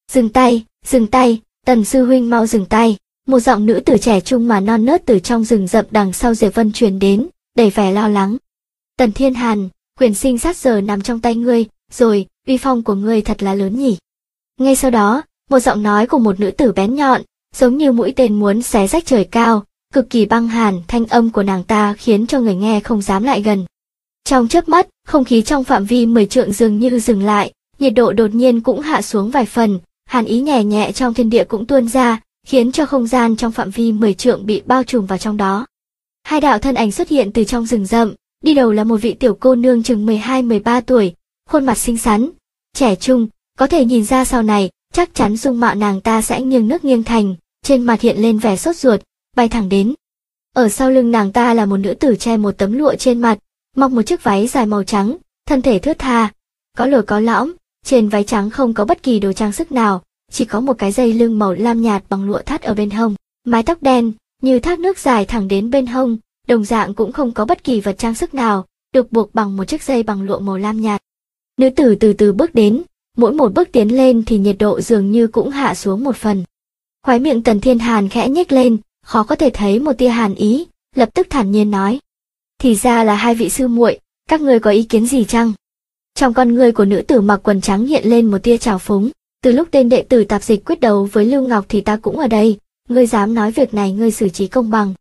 Dừng tay, Tần sư huynh mau dừng tay. Một giọng nữ tử trẻ trung mà non nớt từ trong rừng rậm đằng sau Diệp Vân truyền đến, đầy vẻ lo lắng. Tần Thiên Hàn, quyền sinh sát giờ nằm trong tay ngươi, rồi, uy phong của ngươi thật là lớn nhỉ. Ngay sau đó, một giọng nói của một nữ tử bén nhọn, giống như mũi tên muốn xé rách trời cao, cực kỳ băng hàn, thanh âm của nàng ta khiến cho người nghe không dám lại gần. Trong chớp mắt, không khí trong phạm vi 10 trượng dường như dừng lại, nhiệt độ đột nhiên cũng hạ xuống vài phần, hàn ý nhẹ nhẹ trong thiên địa cũng tuôn ra, khiến cho không gian trong phạm vi 10 trượng bị bao trùm vào trong đó. Hai đạo thân ảnh xuất hiện từ trong rừng rậm, đi đầu là một vị tiểu cô nương chừng 12-13 tuổi, khuôn mặt xinh xắn, trẻ trung, có thể nhìn ra sau này, chắc chắn dung mạo nàng ta sẽ nghiêng nước nghiêng thành, trên mặt hiện lên vẻ sốt ruột, bay thẳng đến. Ở sau lưng nàng ta là một nữ tử che một tấm lụa trên mặt, mặc một chiếc váy dài màu trắng, thân thể thướt tha, có lồi có lõm, trên váy trắng không có bất kỳ đồ trang sức nào, chỉ có một cái dây lưng màu lam nhạt bằng lụa thắt ở bên hông, mái tóc đen như thác nước dài thẳng đến bên hông, đồng dạng cũng không có bất kỳ vật trang sức nào, được buộc bằng một chiếc dây bằng lụa màu lam nhạt. Nữ tử từ từ bước đến, mỗi một bước tiến lên thì nhiệt độ dường như cũng hạ xuống một phần. Khóe miệng Tần Thiên Hàn khẽ nhếch lên, khó có thể thấy một tia hàn ý, lập tức thản nhiên nói: "Thì ra là hai vị sư muội, các ngươi có ý kiến gì chăng?" Trong con ngươi của nữ tử mặc quần trắng hiện lên một tia trào phúng, "Từ lúc tên đệ tử tạp dịch quyết đấu với Lưu Ngọc thì ta cũng ở đây, ngươi dám nói việc này ngươi xử trí công bằng?"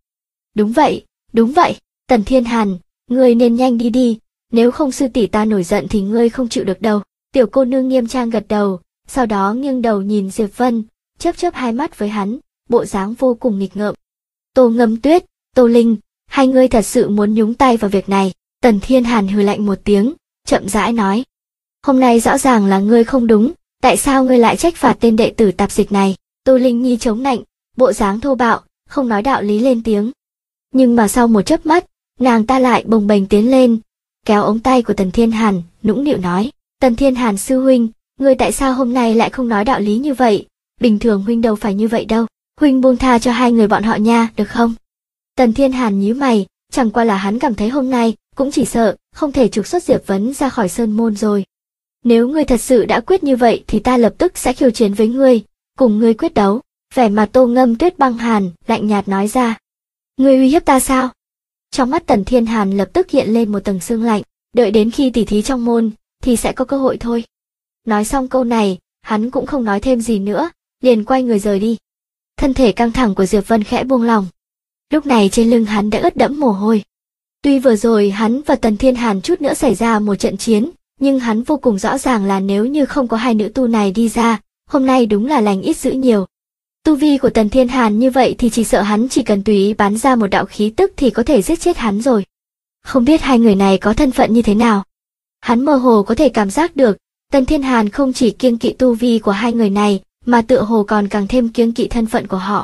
Đúng vậy, Tần Thiên Hàn, ngươi nên nhanh đi đi, nếu không sư tỷ ta nổi giận thì ngươi không chịu được đâu. Tiểu cô nương nghiêm trang gật đầu, sau đó nghiêng đầu nhìn Diệp Vân, chớp chớp hai mắt với hắn, bộ dáng vô cùng nghịch ngợm. Tô Ngâm Tuyết, Tô Linh, hai ngươi thật sự muốn nhúng tay vào việc này? Tần Thiên Hàn hừ lạnh một tiếng, chậm rãi nói: "Hôm nay rõ ràng là ngươi không đúng, tại sao ngươi lại trách phạt tên đệ tử tạp dịch này?" Tô Linh Nhi chống nạnh, bộ dáng thô bạo, không nói đạo lý lên tiếng. Nhưng mà sau một chớp mắt, nàng ta lại bồng bềnh tiến lên, kéo ống tay của Tần Thiên Hàn, nũng nịu nói: "Tần Thiên Hàn sư huynh, ngươi tại sao hôm nay lại không nói đạo lý như vậy? Bình thường huynh đâu phải như vậy đâu, huynh buông tha cho hai người bọn họ nha, được không?" Tần Thiên Hàn nhíu mày, chẳng qua là hắn cảm thấy hôm nay cũng chỉ sợ không thể trục xuất Diệp Vấn ra khỏi sơn môn rồi. "Nếu ngươi thật sự đã quyết như vậy thì ta lập tức sẽ khiêu chiến với ngươi, cùng ngươi quyết đấu." Vẻ mặt Tô Ngâm Tuyết băng hàn, lạnh nhạt nói ra. "Ngươi uy hiếp ta sao?" Trong mắt Tần Thiên Hàn lập tức hiện lên một tầng sương lạnh, đợi đến khi tỉ thí trong môn thì sẽ có cơ hội thôi. Nói xong câu này, hắn cũng không nói thêm gì nữa, liền quay người rời đi. Thân thể căng thẳng của Diệp Vân khẽ buông lòng. Lúc này trên lưng hắn đã ướt đẫm mồ hôi. Tuy vừa rồi hắn và Tần Thiên Hàn chút nữa xảy ra một trận chiến, nhưng hắn vô cùng rõ ràng là nếu như không có hai nữ tu này đi ra, hôm nay đúng là lành ít dữ nhiều. Tu vi của Tần Thiên Hàn như vậy thì chỉ sợ hắn chỉ cần tùy ý bắn ra một đạo khí tức thì có thể giết chết hắn rồi. Không biết hai người này có thân phận như thế nào. Hắn mơ hồ có thể cảm giác được, Tần Thiên Hàn không chỉ kiêng kỵ tu vi của hai người này, mà tựa hồ còn càng thêm kiêng kỵ thân phận của họ.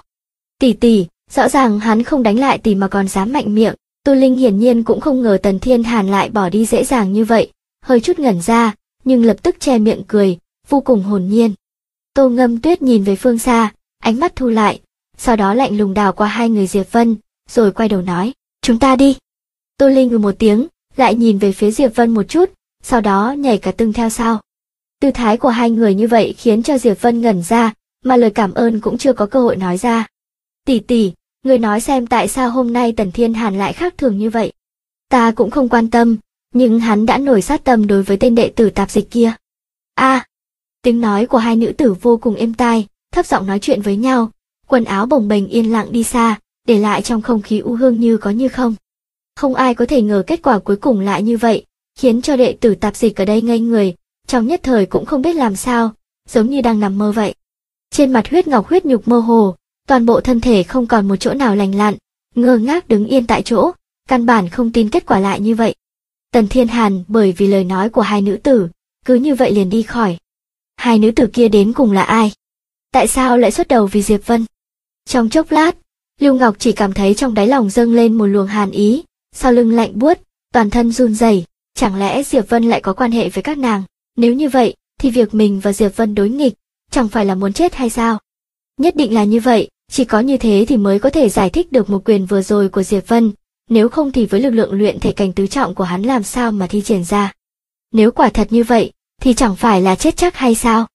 Tỷ, rõ ràng hắn không đánh lại tỷ mà còn dám mạnh miệng. Tô Linh hiển nhiên cũng không ngờ Tần Thiên Hàn lại bỏ đi dễ dàng như vậy, hơi chút ngẩn ra, nhưng lập tức che miệng cười, vô cùng hồn nhiên. Tô Ngâm Tuyết nhìn về phương xa, ánh mắt thu lại, sau đó lạnh lùng đảo qua hai người Diệp Vân, rồi quay đầu nói: "Chúng ta đi." Tô Linh ngừ một tiếng, lại nhìn về phía Diệp Vân một chút, sau đó nhảy cả tưng theo sau. Tư thái của hai người như vậy khiến cho Diệp Vân ngẩn ra, mà lời cảm ơn cũng chưa có cơ hội nói ra. "Tỷ, người nói xem tại sao hôm nay Tần Thiên Hàn lại khác thường như vậy?" "Ta cũng không quan tâm, nhưng hắn đã nổi sát tâm đối với tên đệ tử tạp dịch kia." Tiếng nói của hai nữ tử vô cùng êm tai, thấp giọng nói chuyện với nhau, quần áo bồng bềnh yên lặng đi xa, để lại trong không khí u hương như có như không. Không ai có thể ngờ kết quả cuối cùng lại như vậy, khiến cho đệ tử tạp dịch ở đây ngây người, trong nhất thời cũng không biết làm sao, giống như đang nằm mơ vậy. Trên mặt huyết ngọc huyết nhục mơ hồ, toàn bộ thân thể không còn một chỗ nào lành lặn, ngơ ngác đứng yên tại chỗ, căn bản không tin kết quả lại như vậy. Tần Thiên Hàn bởi vì lời nói của hai nữ tử, cứ như vậy liền đi khỏi. Hai nữ tử kia đến cùng là ai? Tại sao lại xuất đầu vì Diệp Vân? Trong chốc lát, Lưu Ngọc chỉ cảm thấy trong đáy lòng dâng lên một luồng hàn ý, sau lưng lạnh buốt, toàn thân run rẩy. Chẳng lẽ Diệp Vân lại có quan hệ với các nàng? Nếu như vậy, thì việc mình và Diệp Vân đối nghịch, chẳng phải là muốn chết hay sao? Nhất định là như vậy, chỉ có như thế thì mới có thể giải thích được một quyền vừa rồi của Diệp Vân, nếu không thì với lực lượng luyện thể cảnh tứ trọng của hắn làm sao mà thi triển ra. Nếu quả thật như vậy, thì chẳng phải là chết chắc hay sao?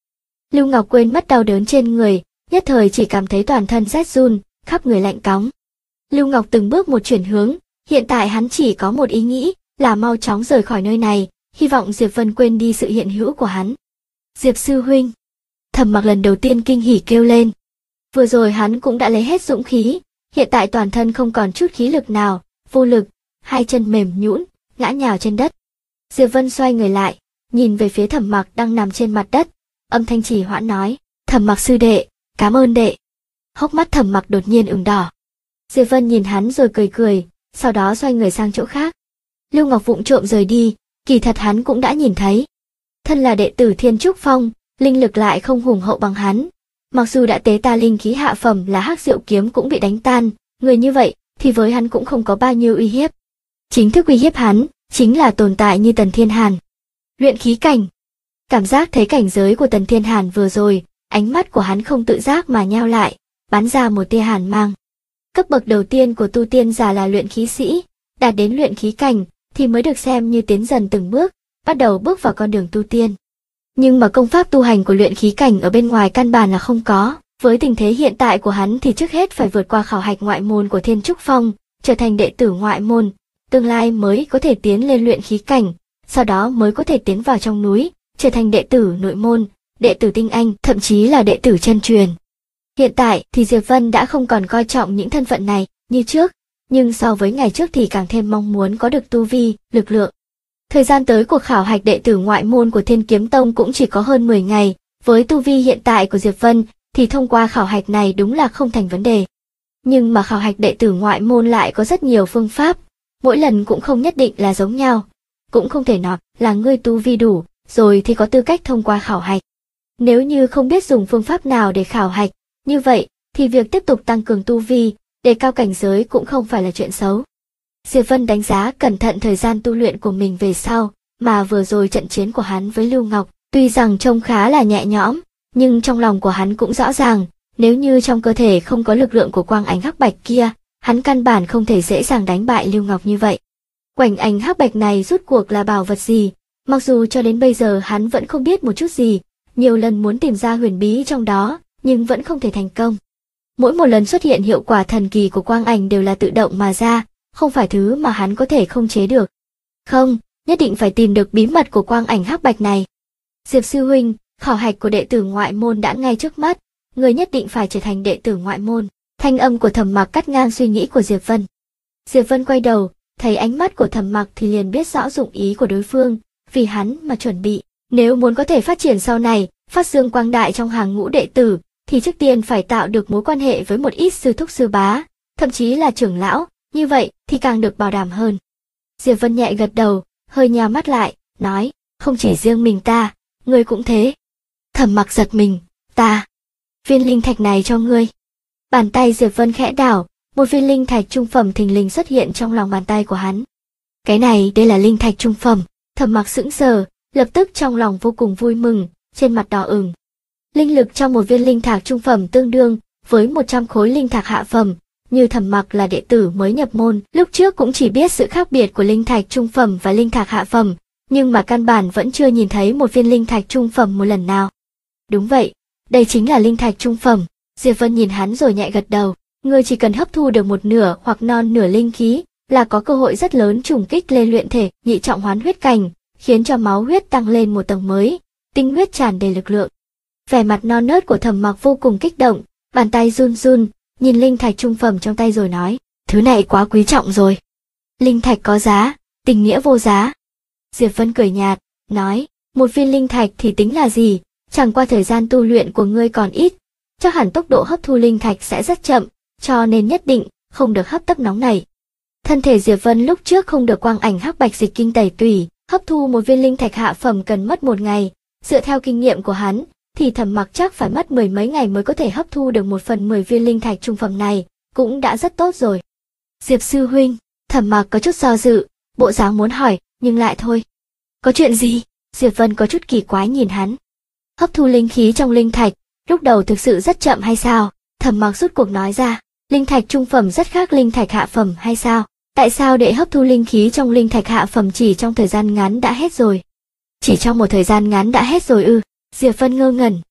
Lưu Ngọc quên mất đau đớn trên người, nhất thời chỉ cảm thấy toàn thân rét run, khắp người lạnh cóng. Lưu Ngọc từng bước một chuyển hướng, hiện tại hắn chỉ có một ý nghĩ, là mau chóng rời khỏi nơi này, hy vọng Diệp Vân quên đi sự hiện hữu của hắn. Diệp sư huynh. Thẩm Mặc lần đầu tiên kinh hỉ kêu lên. Vừa rồi hắn cũng đã lấy hết dũng khí, hiện tại toàn thân không còn chút khí lực nào, vô lực, hai chân mềm nhũn, ngã nhào trên đất. Diệp Vân xoay người lại, nhìn về phía Thẩm Mặc đang nằm trên mặt đất, âm thanh trì hoãn nói, Thẩm Mặc sư đệ, cảm ơn đệ. Hốc mắt Thẩm Mặc đột nhiên ửng đỏ. Diệp Vân nhìn hắn rồi cười cười, sau đó xoay người sang chỗ khác. Lưu Ngọc vụng trộm rời đi, kỳ thật hắn cũng đã nhìn thấy. Thân là đệ tử Thiên Trúc Phong, linh lực lại không hùng hậu bằng hắn. Mặc dù đã tế ta linh khí hạ phẩm là Hắc Diệu kiếm cũng bị đánh tan, người như vậy thì với hắn cũng không có bao nhiêu uy hiếp. Chính thức uy hiếp hắn chính là tồn tại như Tần Thiên Hàn. Luyện khí cảnh. Cảm giác thấy cảnh giới của Tần Thiên Hàn vừa rồi, ánh mắt của hắn không tự giác mà nheo lại, bắn ra một tia hàn mang. Cấp bậc đầu tiên của tu tiên giả là luyện khí sĩ, đạt đến luyện khí cảnh thì mới được xem như tiến dần từng bước, bắt đầu bước vào con đường tu tiên. Nhưng mà công pháp tu hành của luyện khí cảnh ở bên ngoài căn bản là không có, với tình thế hiện tại của hắn thì trước hết phải vượt qua khảo hạch ngoại môn của Thiên Trúc Phong, trở thành đệ tử ngoại môn, tương lai mới có thể tiến lên luyện khí cảnh, sau đó mới có thể tiến vào trong núi, trở thành đệ tử nội môn, đệ tử tinh anh, thậm chí là đệ tử chân truyền. Hiện tại thì Diệp Vân đã không còn coi trọng những thân phận này như trước, nhưng so với ngày trước thì càng thêm mong muốn có được tu vi, lực lượng. Thời gian tới cuộc khảo hạch đệ tử ngoại môn của Thiên Kiếm Tông cũng chỉ có hơn 10 ngày, với tu vi hiện tại của Diệp Vân thì thông qua khảo hạch này đúng là không thành vấn đề. Nhưng mà khảo hạch đệ tử ngoại môn lại có rất nhiều phương pháp, mỗi lần cũng không nhất định là giống nhau, cũng không thể nói là ngươi tu vi đủ rồi thì có tư cách thông qua khảo hạch. Nếu như không biết dùng phương pháp nào để khảo hạch, như vậy thì việc tiếp tục tăng cường tu vi, đề cao cảnh giới cũng không phải là chuyện xấu. Diệp Vân đánh giá cẩn thận thời gian tu luyện của mình về sau, mà vừa rồi trận chiến của hắn với Lưu Ngọc, tuy rằng trông khá là nhẹ nhõm, nhưng trong lòng của hắn cũng rõ ràng, nếu như trong cơ thể không có lực lượng của quang ảnh hắc bạch kia, hắn căn bản không thể dễ dàng đánh bại Lưu Ngọc như vậy. Quang ảnh hắc bạch này rút cuộc là bảo vật gì, mặc dù cho đến bây giờ hắn vẫn không biết một chút gì, nhiều lần muốn tìm ra huyền bí trong đó, nhưng vẫn không thể thành công. Mỗi một lần xuất hiện hiệu quả thần kỳ của quang ảnh đều là tự động mà ra, không phải thứ mà hắn có thể không chế được. Không, nhất định phải tìm được bí mật của quang ảnh hắc bạch này. Diệp sư huynh, khảo hạch của đệ tử ngoại môn đã ngay trước mắt, người nhất định phải trở thành đệ tử ngoại môn. Thanh âm của Thẩm Mặc cắt ngang suy nghĩ của Diệp Vân. Diệp Vân quay đầu, thấy ánh mắt của Thẩm Mặc thì liền biết rõ dụng ý của đối phương, vì hắn mà chuẩn bị. Nếu muốn có thể phát triển sau này, phát dương quang đại trong hàng ngũ đệ tử, thì trước tiên phải tạo được mối quan hệ với một ít sư thúc sư bá, thậm chí là trưởng lão, như vậy thì càng được bảo đảm hơn. Diệp Vân nhẹ gật đầu, hơi nhào mắt lại, nói, không chỉ riêng mình ta, ngươi cũng thế. Thẩm Mặc giật mình, ta, viên linh thạch này cho ngươi. Bàn tay Diệp Vân khẽ đảo, một viên linh thạch trung phẩm thình lình xuất hiện trong lòng bàn tay của hắn. Cái này đây là linh thạch trung phẩm. Thẩm Mặc sững sờ, lập tức trong lòng vô cùng vui mừng, trên mặt đỏ ửng. Linh lực trong một viên linh thạch trung phẩm tương đương với 100 khối linh thạch hạ phẩm, như Thẩm Mặc là đệ tử mới nhập môn, lúc trước cũng chỉ biết sự khác biệt của linh thạch trung phẩm và linh thạch hạ phẩm, nhưng mà căn bản vẫn chưa nhìn thấy một viên linh thạch trung phẩm một lần nào. Đúng vậy, đây chính là linh thạch trung phẩm. Diệp Vân nhìn hắn rồi nhẹ gật đầu, ngươi chỉ cần hấp thu được một nửa hoặc non nửa linh khí, là có cơ hội rất lớn trùng kích lên luyện thể nhị trọng hoán huyết cảnh, khiến cho máu huyết tăng lên một tầng mới, tinh huyết tràn đầy lực lượng. Vẻ mặt non nớt của Thẩm Mặc vô cùng kích động, bàn tay run run, nhìn linh thạch trung phẩm trong tay rồi nói, thứ này quá quý trọng rồi. Linh thạch có giá, tình nghĩa vô giá. Diệp Vân cười nhạt, nói, một viên linh thạch thì tính là gì, chẳng qua thời gian tu luyện của ngươi còn ít, chắc hẳn tốc độ hấp thu linh thạch sẽ rất chậm, cho nên nhất định không được hấp tấp nóng nảy. Thân thể Diệp Vân lúc trước không được quang ảnh hắc bạch dịch kinh tẩy tủy, hấp thu một viên linh thạch hạ phẩm cần mất 1 ngày, dựa theo kinh nghiệm của hắn, thì Thẩm Mặc chắc phải mất 10 mấy ngày mới có thể hấp thu được 1/10 viên linh thạch trung phẩm này, cũng đã rất tốt rồi. Diệp sư huynh, Thẩm Mặc có chút do dự, bộ dáng muốn hỏi, nhưng lại thôi. Có chuyện gì? Diệp Vân có chút kỳ quái nhìn hắn. Hấp thu linh khí trong linh thạch, lúc đầu thực sự rất chậm hay sao? Thẩm Mặc rút cuộc nói ra, linh thạch trung phẩm rất khác linh thạch hạ phẩm hay sao? Tại sao để hấp thu linh khí trong linh thạch hạ phẩm chỉ trong thời gian ngắn đã hết rồi? Chỉ trong một thời gian ngắn đã hết rồi ư? Diệp Vân ngơ ngẩn.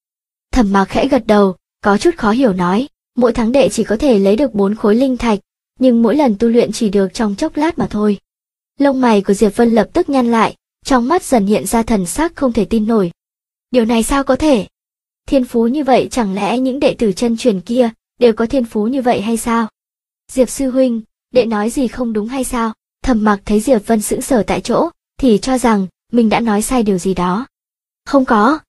Thẩm Mặc khẽ gật đầu, có chút khó hiểu nói, mỗi tháng đệ chỉ có thể lấy được 4 khối linh thạch, nhưng mỗi lần tu luyện chỉ được trong chốc lát mà thôi. Lông mày của Diệp Vân lập tức nhăn lại, trong mắt dần hiện ra thần sắc không thể tin nổi. Điều này sao có thể? Thiên phú như vậy chẳng lẽ những đệ tử chân truyền kia đều có thiên phú như vậy hay sao? Diệp sư huynh, đệ nói gì không đúng hay sao? Thẩm Mặc thấy Diệp Vân sững sờ tại chỗ, thì cho rằng mình đã nói sai điều gì đó. Không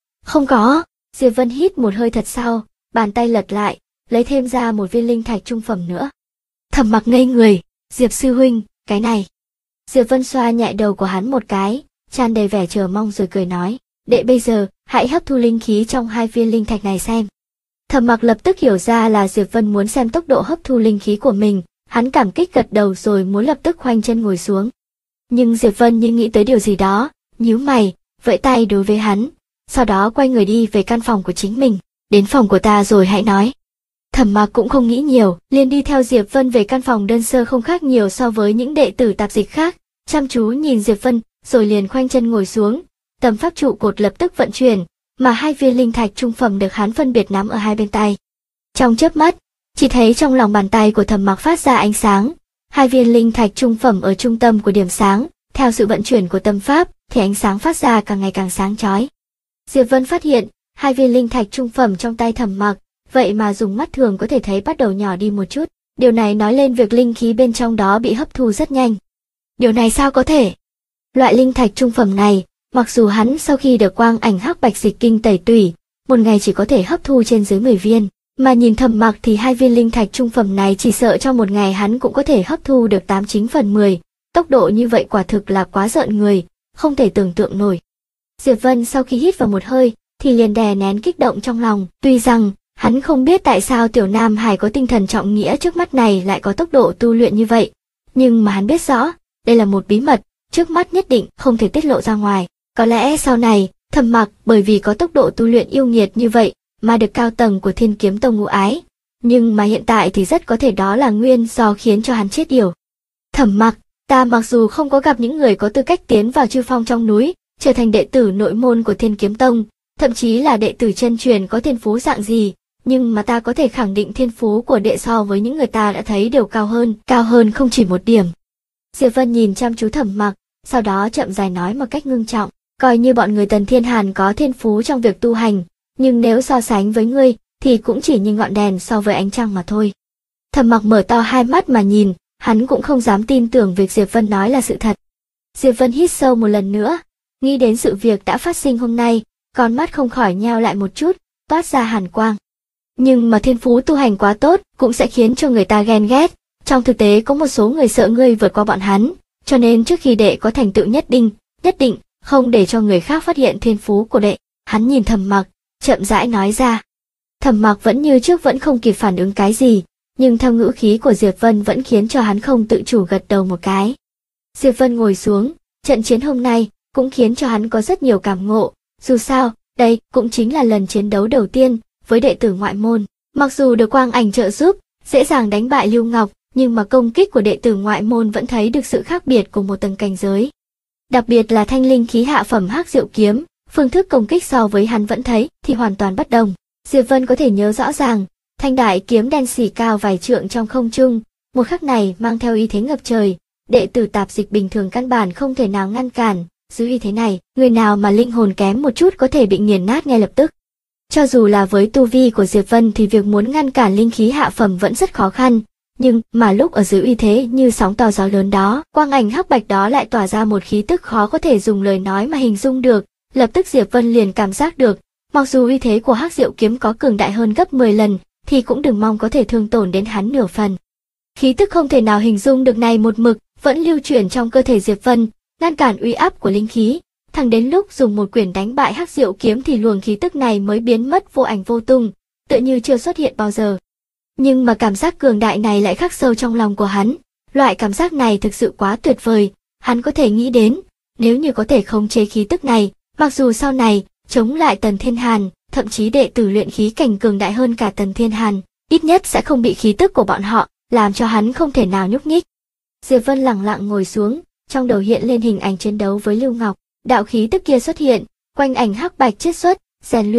có. Diệp Vân hít một hơi thật sâu, bàn tay lật lại, lấy thêm ra một viên linh thạch trung phẩm nữa. Thẩm Mặc ngây người, Diệp sư huynh, cái này. Diệp Vân xoa nhẹ đầu của hắn một cái, tràn đầy vẻ chờ mong rồi cười nói, đệ bây giờ, hãy hấp thu linh khí trong 2 viên linh thạch này xem. Thẩm Mặc lập tức hiểu ra là Diệp Vân muốn xem tốc độ hấp thu linh khí của mình, hắn cảm kích gật đầu rồi muốn lập tức khoanh chân ngồi xuống. Nhưng Diệp Vân như nghĩ tới điều gì đó, nhíu mày, vẫy tay đối với hắn, sau đó quay người đi về căn phòng của chính mình, đến phòng của ta rồi hãy nói. Thẩm Mặc cũng không nghĩ nhiều, liền đi theo Diệp Vân về căn phòng đơn sơ không khác nhiều so với những đệ tử tạp dịch khác, chăm chú nhìn Diệp Vân, rồi liền khoanh chân ngồi xuống, tầm pháp trụ cột lập tức vận chuyển, mà 2 viên linh thạch trung phẩm được hắn phân biệt nắm ở hai bên tay. Trong chớp mắt, chỉ thấy trong lòng bàn tay của Thẩm Mặc phát ra ánh sáng, 2 viên linh thạch trung phẩm ở trung tâm của điểm sáng, theo sự vận chuyển của tâm pháp, thì ánh sáng phát ra càng ngày càng sáng chói. Diệp Vân phát hiện, 2 viên linh thạch trung phẩm trong tay Thẩm Mặc, vậy mà dùng mắt thường có thể thấy bắt đầu nhỏ đi một chút, điều này nói lên việc linh khí bên trong đó bị hấp thu rất nhanh. Điều này sao có thể? Loại linh thạch trung phẩm này, mặc dù hắn sau khi được quang ảnh hắc bạch dịch kinh tẩy tủy, một ngày chỉ có thể hấp thu trên dưới 10 viên, mà nhìn Thẩm Mặc thì 2 viên linh thạch trung phẩm này chỉ sợ trong một ngày hắn cũng có thể hấp thu được 89 phần 10, tốc độ như vậy quả thực là quá rợn người, không thể tưởng tượng nổi. Diệp Vân sau khi hít vào một hơi, thì liền đè nén kích động trong lòng, tuy rằng hắn không biết tại sao tiểu nam hài có tinh thần trọng nghĩa trước mắt này lại có tốc độ tu luyện như vậy, nhưng mà hắn biết rõ, đây là một bí mật, trước mắt nhất định không thể tiết lộ ra ngoài. Có lẽ sau này, Thẩm Mặc bởi vì có tốc độ tu luyện yêu nghiệt như vậy, mà được cao tầng của Thiên Kiếm Tông ưu ái, nhưng mà hiện tại thì rất có thể đó là nguyên do khiến cho hắn chết yểu. Thẩm Mặc, ta mặc dù không có gặp những người có tư cách tiến vào chư phong trong núi, trở thành đệ tử nội môn của Thiên Kiếm Tông, thậm chí là đệ tử chân truyền có thiên phú dạng gì, nhưng mà ta có thể khẳng định thiên phú của đệ so với những người ta đã thấy đều cao hơn không chỉ một điểm. Diệp Vân nhìn chăm chú Thẩm Mặc, sau đó chậm rãi nói một cách ngưng trọng, coi như bọn người Tần Thiên Hàn có thiên phú trong việc tu hành, nhưng nếu so sánh với ngươi, thì cũng chỉ như ngọn đèn so với ánh trăng mà thôi. Thẩm Mặc mở to hai mắt mà nhìn, hắn cũng không dám tin tưởng việc Diệp Vân nói là sự thật. Diệp Vân hít sâu một lần nữa, nghĩ đến sự việc đã phát sinh hôm nay, con mắt không khỏi nheo lại một chút, toát ra hàn quang. Nhưng mà thiên phú tu hành quá tốt cũng sẽ khiến cho người ta ghen ghét, trong thực tế có một số người sợ ngươi vượt qua bọn hắn, cho nên trước khi đệ có thành tựu nhất định không để cho người khác phát hiện thiên phú của đệ. Hắn nhìn Thẩm Mặc, chậm rãi nói ra. Thẩm Mặc vẫn như trước vẫn không kịp phản ứng cái gì, nhưng theo ngữ khí của Diệp Vân vẫn khiến cho hắn không tự chủ gật đầu một cái. Diệp Vân ngồi xuống, trận chiến hôm nay cũng khiến cho hắn có rất nhiều cảm ngộ, dù sao, đây cũng chính là lần chiến đấu đầu tiên với đệ tử ngoại môn. Mặc dù được quang ảnh trợ giúp, dễ dàng đánh bại Lưu Ngọc, nhưng mà công kích của đệ tử ngoại môn vẫn thấy được sự khác biệt của một tầng cảnh giới. Đặc biệt là thanh linh khí hạ phẩm hắc diệu kiếm, phương thức công kích so với hắn vẫn thấy thì hoàn toàn bất đồng. Diệp Vân có thể nhớ rõ ràng, thanh đại kiếm đen xì cao vài trượng trong không trung, một khắc này mang theo uy thế ngập trời, đệ tử tạp dịch bình thường căn bản không thể nào ngăn cản. Dưới uy thế này, người nào mà linh hồn kém một chút có thể bị nghiền nát ngay lập tức. Cho dù là với tu vi của Diệp Vân thì việc muốn ngăn cản linh khí hạ phẩm vẫn rất khó khăn, nhưng mà lúc ở dưới uy thế như sóng to gió lớn đó, quang ảnh hắc bạch đó lại tỏa ra một khí tức khó có thể dùng lời nói mà hình dung được. Lập tức Diệp Vân liền cảm giác được, mặc dù uy thế của hắc diệu kiếm có cường đại hơn gấp 10 lần, thì cũng đừng mong có thể thương tổn đến hắn nửa phần. Khí tức không thể nào hình dung được này một mực vẫn lưu chuyển trong cơ thể Diệp Vân, ngăn cản uy áp của linh khí, thẳng đến lúc dùng một quyền đánh bại hắc diệu kiếm thì luồng khí tức này mới biến mất vô ảnh vô tung, tựa như chưa xuất hiện bao giờ. Nhưng mà cảm giác cường đại này lại khắc sâu trong lòng của hắn, loại cảm giác này thực sự quá tuyệt vời, hắn có thể nghĩ đến, nếu như có thể khống chế khí tức này, mặc dù sau này chống lại Tần Thiên Hàn, thậm chí đệ tử luyện khí cảnh cường đại hơn cả Tần Thiên Hàn, ít nhất sẽ không bị khí tức của bọn họ làm cho hắn không thể nào nhúc nhích. Diệp Vân lặng lặng ngồi xuống, trong đầu hiện lên hình ảnh chiến đấu với Lưu Ngọc, đạo khí tức kia xuất hiện, quanh ảnh hắc bạch chiết xuất, rèn luyện,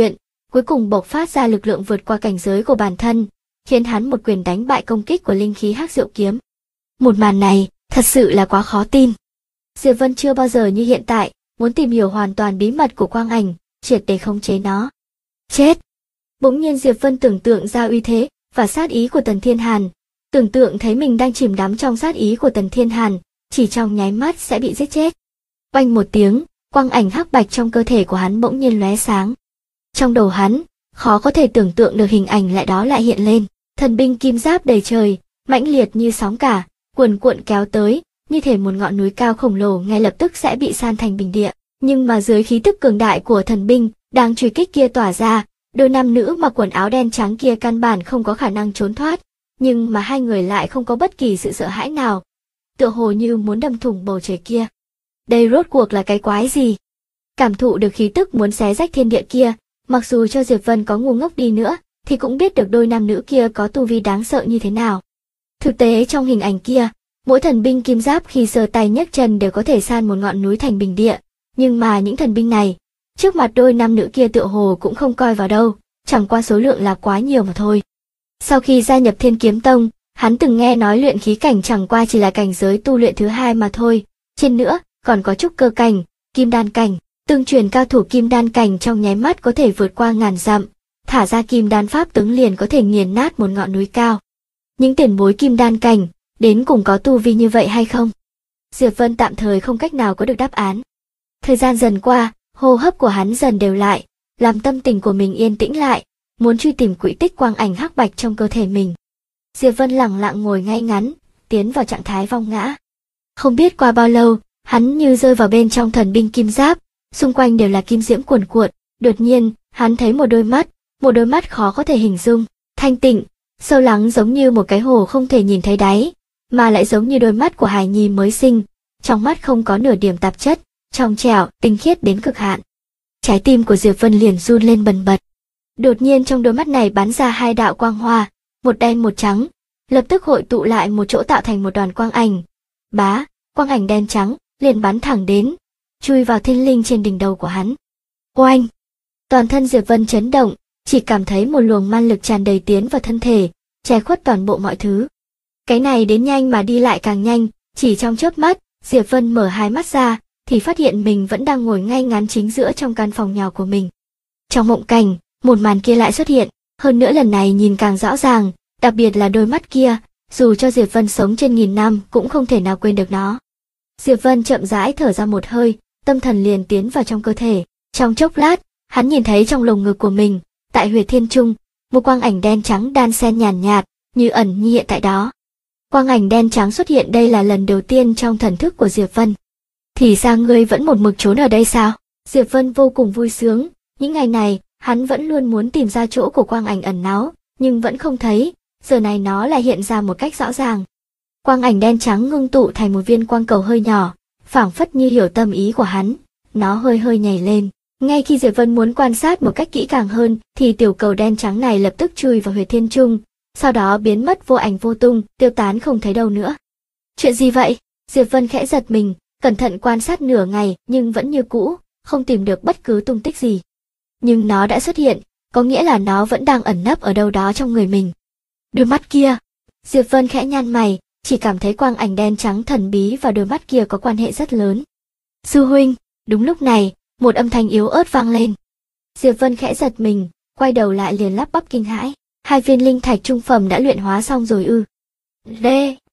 cuối cùng bộc phát ra lực lượng vượt qua cảnh giới của bản thân, khiến hắn một quyền đánh bại công kích của linh khí hắc diệu kiếm. Một màn này, thật sự là quá khó tin. Diệp Vân chưa bao giờ như hiện tại, muốn tìm hiểu hoàn toàn bí mật của quang ảnh, triệt để khống chế nó. Chết! Bỗng nhiên Diệp Vân tưởng tượng ra uy thế và sát ý của Tần Thiên Hàn, tưởng tượng thấy mình đang chìm đắm trong sát ý của Tần Thiên Hàn, chỉ trong nháy mắt sẽ bị giết chết. Oanh một tiếng, quang ảnh hắc bạch trong cơ thể của hắn bỗng nhiên lóe sáng. Trong đầu hắn, khó có thể tưởng tượng được hình ảnh lại hiện lên, thần binh kim giáp đầy trời, mãnh liệt như sóng cả, cuồn cuộn kéo tới, như thể một ngọn núi cao khổng lồ ngay lập tức sẽ bị san thành bình địa. Nhưng mà dưới khí tức cường đại của thần binh đang truy kích kia tỏa ra, đôi nam nữ mặc quần áo đen trắng kia căn bản không có khả năng trốn thoát, nhưng mà hai người lại không có bất kỳ sự sợ hãi nào, tựa hồ như muốn đâm thủng bầu trời kia. Đây rốt cuộc là cái quái gì? Cảm thụ được khí tức muốn xé rách thiên địa kia, mặc dù cho Diệp Vân có ngu ngốc đi nữa, thì cũng biết được đôi nam nữ kia có tu vi đáng sợ như thế nào. Thực tế trong hình ảnh kia, mỗi thần binh kim giáp khi giơ tay nhấc chân đều có thể san một ngọn núi thành bình địa, nhưng mà những thần binh này, trước mặt đôi nam nữ kia tựa hồ cũng không coi vào đâu, chẳng qua số lượng là quá nhiều mà thôi. Sau khi gia nhập Thiên Kiếm Tông, hắn từng nghe nói luyện khí cảnh chẳng qua chỉ là cảnh giới tu luyện thứ hai mà thôi, trên nữa còn có trúc cơ cảnh, kim đan cảnh, tương truyền cao thủ kim đan cảnh trong nháy mắt có thể vượt qua ngàn dặm, thả ra kim đan pháp tướng liền có thể nghiền nát một ngọn núi cao. Những tiền bối kim đan cảnh, đến cùng có tu vi như vậy hay không? Diệp Vân tạm thời không cách nào có được đáp án. Thời gian dần qua, hô hấp của hắn dần đều lại, làm tâm tình của mình yên tĩnh lại, muốn truy tìm quỹ tích quang ảnh hắc bạch trong cơ thể mình. Diệp Vân lẳng lặng ngồi ngay ngắn, tiến vào trạng thái vong ngã. Không biết qua bao lâu, hắn như rơi vào bên trong thần binh kim giáp, xung quanh đều là kim diễm cuồn cuộn, đột nhiên, hắn thấy một đôi mắt khó có thể hình dung, thanh tịnh, sâu lắng giống như một cái hồ không thể nhìn thấy đáy, mà lại giống như đôi mắt của hài nhi mới sinh, trong mắt không có nửa điểm tạp chất, trong trẻo, tinh khiết đến cực hạn. Trái tim của Diệp Vân liền run lên bần bật. Đột nhiên trong đôi mắt này bắn ra hai đạo quang hoa, một đen một trắng, lập tức hội tụ lại một chỗ tạo thành một đoàn quang ảnh. Bá, quang ảnh đen trắng liền bắn thẳng đến, chui vào thiên linh trên đỉnh đầu của hắn. Oanh! Toàn thân Diệp Vân chấn động, chỉ cảm thấy một luồng man lực tràn đầy tiến vào thân thể, che khuất toàn bộ mọi thứ. Cái này đến nhanh mà đi lại càng nhanh, chỉ trong chớp mắt, Diệp Vân mở hai mắt ra, thì phát hiện mình vẫn đang ngồi ngay ngắn chính giữa trong căn phòng nhỏ của mình. Trong mộng cảnh, một màn kia lại xuất hiện, hơn nữa lần này nhìn càng rõ ràng, đặc biệt là đôi mắt kia, dù cho Diệp Vân sống trên nghìn năm cũng không thể nào quên được nó. Diệp Vân chậm rãi thở ra một hơi, tâm thần liền tiến vào trong cơ thể. Trong chốc lát, hắn nhìn thấy trong lồng ngực của mình, tại huyệt thiên trung, một quang ảnh đen trắng đan xen nhàn nhạt, như ẩn như hiện tại đó. Quang ảnh đen trắng xuất hiện đây là lần đầu tiên trong thần thức của Diệp Vân. Thì ra ngươi vẫn một mực trốn ở đây sao? Diệp Vân vô cùng vui sướng, những ngày này, hắn vẫn luôn muốn tìm ra chỗ của quang ảnh ẩn náu, nhưng vẫn không thấy, giờ này nó lại hiện ra một cách rõ ràng. Quang ảnh đen trắng ngưng tụ thành một viên quang cầu hơi nhỏ, phảng phất như hiểu tâm ý của hắn, nó hơi hơi nhảy lên. Ngay khi Diệp Vân muốn quan sát một cách kỹ càng hơn, thì tiểu cầu đen trắng này lập tức chui vào huyệt thiên trung, sau đó biến mất vô ảnh vô tung, tiêu tán không thấy đâu nữa. Chuyện gì vậy? Diệp Vân khẽ giật mình, cẩn thận quan sát nửa ngày nhưng vẫn như cũ, không tìm được bất cứ tung tích gì. Nhưng nó đã xuất hiện, có nghĩa là nó vẫn đang ẩn nấp ở đâu đó trong người mình. Đôi mắt kia, Diệp Vân khẽ nhăn mày, chỉ cảm thấy quang ảnh đen trắng thần bí và đôi mắt kia có quan hệ rất lớn. Sư huynh, đúng lúc này, một âm thanh yếu ớt vang lên. Diệp Vân khẽ giật mình, quay đầu lại liền lắp bắp kinh hãi. Hai viên linh thạch trung phẩm đã luyện hóa xong rồi ư? D.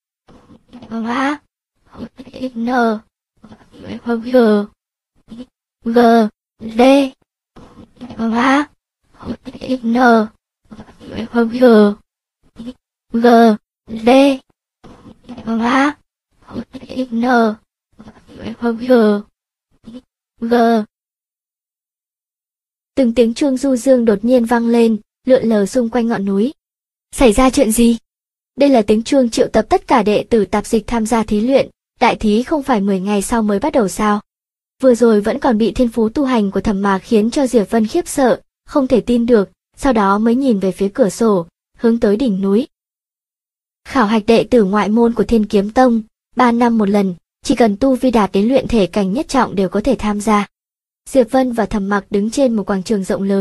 Hóa. N. G. G. D. Hóa. N. G. G. D. Hóa. N. G. G. Từng tiếng chuông du dương đột nhiên vang lên, lượn lờ xung quanh ngọn núi. Xảy ra chuyện gì? Đây là tiếng chuông triệu tập tất cả đệ tử tạp dịch tham gia thí luyện, đại thí không phải 10 ngày sau mới bắt đầu sao? Vừa rồi vẫn còn bị thiên phú tu hành của Thẩm Mạc khiến cho Diệp Vân khiếp sợ, không thể tin được, sau đó mới nhìn về phía cửa sổ, hướng tới đỉnh núi. Khảo hạch đệ tử ngoại môn của Thiên Kiếm Tông, 3 năm một lần, chỉ cần tu vi đạt đến luyện thể cảnh nhất trọng đều có thể tham gia. Diệp Vân và Thẩm Mạc đứng trên một quảng trường rộng lớn,